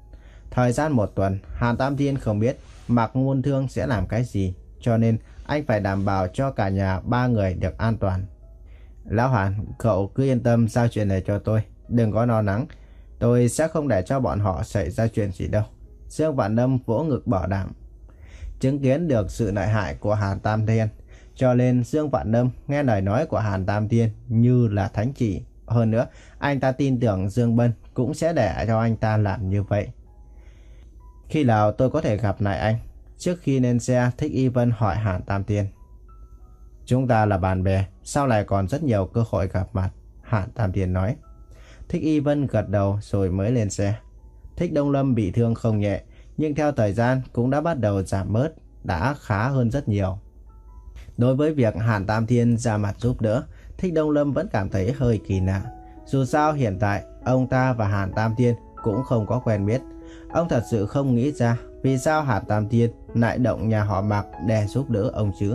Thời gian một tuần, Hàn Tam Thiên không biết Mạc Ngôn Thương sẽ làm cái gì, cho nên anh phải đảm bảo cho cả nhà ba người được an toàn. Lão Hàn, cậu cứ yên tâm giao chuyện này cho tôi, đừng có lo lắng, tôi sẽ không để cho bọn họ xảy ra chuyện gì đâu. Dương Vạn Lâm vỗ ngực bảo đảm. Chứng kiến được sự lợi hại của Hàn Tam Thiên, cho nên Dương Vạn Lâm nghe lời nói của Hàn Tam Thiên như là thánh chỉ. Hơn nữa, anh ta tin tưởng Dương Bân cũng sẽ để cho anh ta làm như vậy. Khi nào tôi có thể gặp lại anh? Trước khi lên xe, Thích Y Vân hỏi Hàn Tam Thiên. Chúng ta là bạn bè, sau này còn rất nhiều cơ hội gặp mặt, Hàn Tam Thiên nói. Thích Y Vân gật đầu rồi mới lên xe. Thích Đông Lâm bị thương không nhẹ, nhưng theo thời gian cũng đã bắt đầu giảm bớt, đã khá hơn rất nhiều. Đối với việc Hàn Tam Thiên ra mặt giúp đỡ, Thích Đông Lâm vẫn cảm thấy hơi kỳ lạ. Dù sao hiện tại, ông ta và Hàn Tam Thiên cũng không có quen biết. Ông thật sự không nghĩ ra vì sao Hàn Tam Thiên lại động nhà họ Mạc để giúp đỡ ông chứ.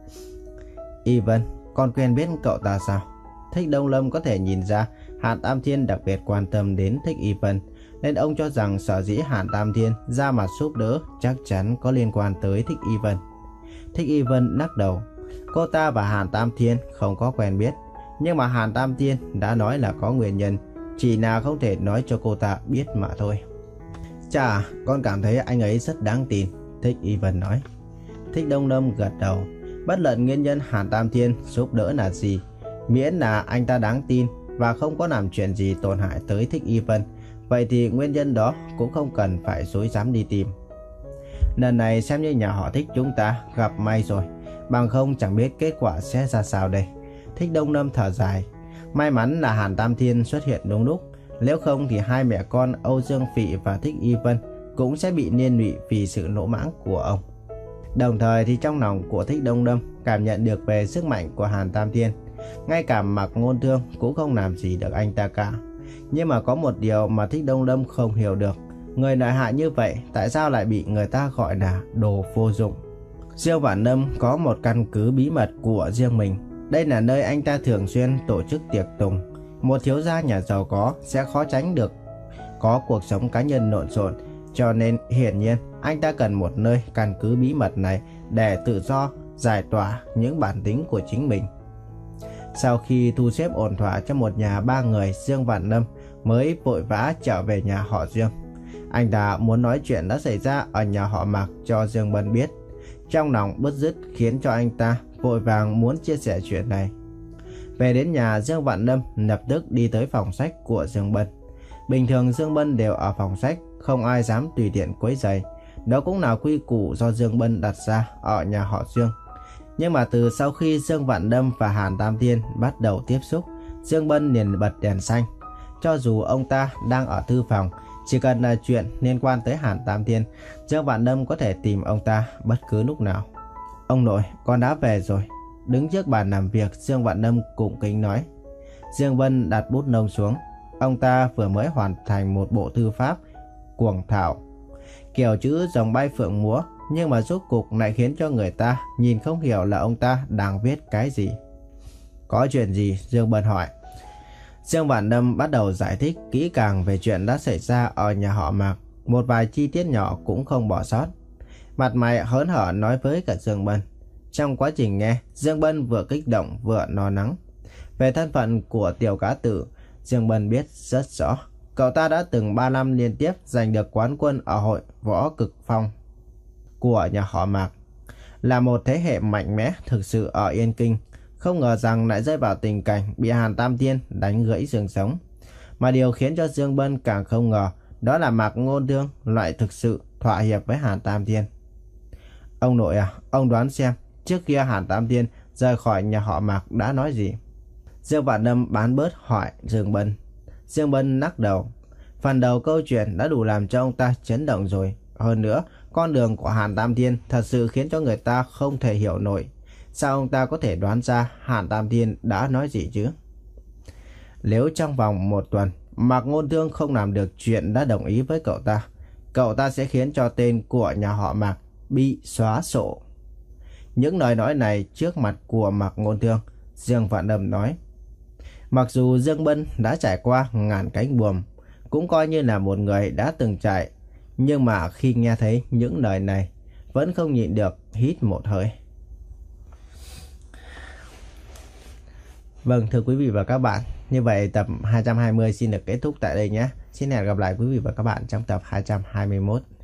Y Vân, con quen biết cậu ta sao? Thích Đông Lâm có thể nhìn ra Hàn Tam Thiên đặc biệt quan tâm đến Thích Y Vân, nên ông cho rằng sở dĩ Hàn Tam Thiên ra mặt giúp đỡ chắc chắn có liên quan tới Thích Y Vân. Thích Y Vân lắc đầu. Cô ta và Hàn Tam Thiên không có quen biết, nhưng mà Hàn Tam Thiên đã nói là có nguyên nhân, chỉ là không thể nói cho cô ta biết mà thôi. Chà, con cảm thấy anh ấy rất đáng tin, Thích Y Vân nói. Thích Đông Lâm gật đầu. Bất luận nguyên nhân Hàn Tam Thiên giúp đỡ là gì, miễn là anh ta đáng tin và không có làm chuyện gì tổn hại tới Thích Y Vân, vậy thì nguyên nhân đó cũng không cần phải dối dám đi tìm. Lần này xem như nhà họ Thích chúng ta gặp may rồi, bằng không chẳng biết kết quả sẽ ra sao đây. Thích Đông Lâm thở dài. May mắn là Hàn Tam Thiên xuất hiện đúng lúc, nếu không thì hai mẹ con Âu Dương Phỉ và Thích Y Vân cũng sẽ bị liên lụy vì sự lỗ mãng của ông. Đồng thời thì trong lòng của Thích Đông Lâm cảm nhận được về sức mạnh của Hàn Tam Thiên. Ngay cả Mạc Ngôn Thương cũng không làm gì được anh ta cả. Nhưng mà có một điều mà Thích Đông Lâm không hiểu được, người lợi hại như vậy tại sao lại bị người ta gọi là đồ vô dụng? Dương Vạn Lâm có một căn cứ bí mật của riêng mình. Đây là nơi anh ta thường xuyên tổ chức tiệc tùng. Một thiếu gia nhà giàu có sẽ khó tránh được có cuộc sống cá nhân lộn xộn, cho nên hiển nhiên anh ta cần một nơi căn cứ bí mật này để tự do giải tỏa những bản tính của chính mình. Sau khi thu xếp ổn thỏa cho một nhà ba người, Dương Vạn Lâm mới vội vã trở về nhà họ Dương. Anh ta muốn nói chuyện đã xảy ra ở nhà họ Mạc cho Dương Bân biết. Trong lòng bứt rứt khiến cho anh ta vội vàng muốn chia sẻ chuyện này. Về đến nhà, Dương Vạn Lâm lập tức đi tới phòng sách của Dương Bân. Bình thường Dương Bân đều ở phòng sách, không ai dám tùy tiện quấy rầy. Đó cũng là quy củ do Dương Bân đặt ra ở nhà họ Dương. Nhưng mà từ sau khi Dương Vạn Lâm và Hàn Tam Thiên bắt đầu tiếp xúc, Dương Bân liền bật đèn xanh. Cho dù ông ta đang ở thư phòng, chỉ cần là chuyện liên quan tới Hàn Tam Thiên, Dương Vạn Lâm có thể tìm ông ta bất cứ lúc nào. Ông nội, con đã về rồi. Đứng trước bàn làm việc, Dương Vạn Lâm cung kính nói. Dương Bân đặt bút lông xuống. Ông ta vừa mới hoàn thành một bộ thư pháp cuồng thảo, kiểu chữ rồng bay phượng múa, nhưng mà rốt cục lại khiến cho người ta nhìn không hiểu là ông ta đang viết cái gì. Có chuyện gì? Dương Bân hỏi. Dương Vạn Lâm bắt đầu giải thích kỹ càng về chuyện đã xảy ra ở nhà họ Mạc, một vài chi tiết nhỏ cũng không bỏ sót. Mặt mày hớn hở nói với cả Dương Bân. Trong quá trình nghe, Dương Bân vừa kích động vừa lo lắng. Về thân phận của Tiểu Cá Tử, Dương Bân biết rất rõ. Cậu ta đã từng ba năm liên tiếp giành được quán quân ở hội võ cực phong của nhà họ Mạc, là một thế hệ mạnh mẽ thực sự ở Yên Kinh. Không ngờ rằng lại rơi vào tình cảnh bị Hàn Tam Thiên đánh gãy xương sống. Mà điều khiến cho Dương Bân càng không ngờ đó là Mạc Ngôn Thương lại thực sự thỏa hiệp với Hàn Tam Thiên. Ông nội à, ông đoán xem trước kia Hàn Tam Thiên rời khỏi nhà họ Mạc đã nói gì? Dương Vạn Lâm bán bớt hỏi Dương Bân. Dương Bân lắc đầu. Phần đầu câu chuyện đã đủ làm cho ông ta chấn động rồi. Hơn nữa, con đường của Hàn Tam Thiên thật sự khiến cho người ta không thể hiểu nổi. Sao ông ta có thể đoán ra Hàn Tam Thiên đã nói gì chứ? Nếu trong vòng một tuần Mạc Ngôn Thương không làm được chuyện đã đồng ý với cậu ta, cậu ta sẽ khiến cho tên của nhà họ Mạc bị xóa sổ. Những lời nói này trước mặt của Mạc Ngôn Thương, Dương Vạn Lâm nói. Mặc dù Dương Bân đã trải qua ngàn cánh buồm, cũng coi như là một người đã từng trải, Nhưng mà khi nghe thấy những lời này, vẫn không nhịn được hít một hơi. Vâng, thưa quý vị và các bạn, như vậy tập hai trăm hai mươi xin được kết thúc tại đây nhé. Xin hẹn gặp lại quý vị và các bạn trong tập hai trăm hai mươi mốt.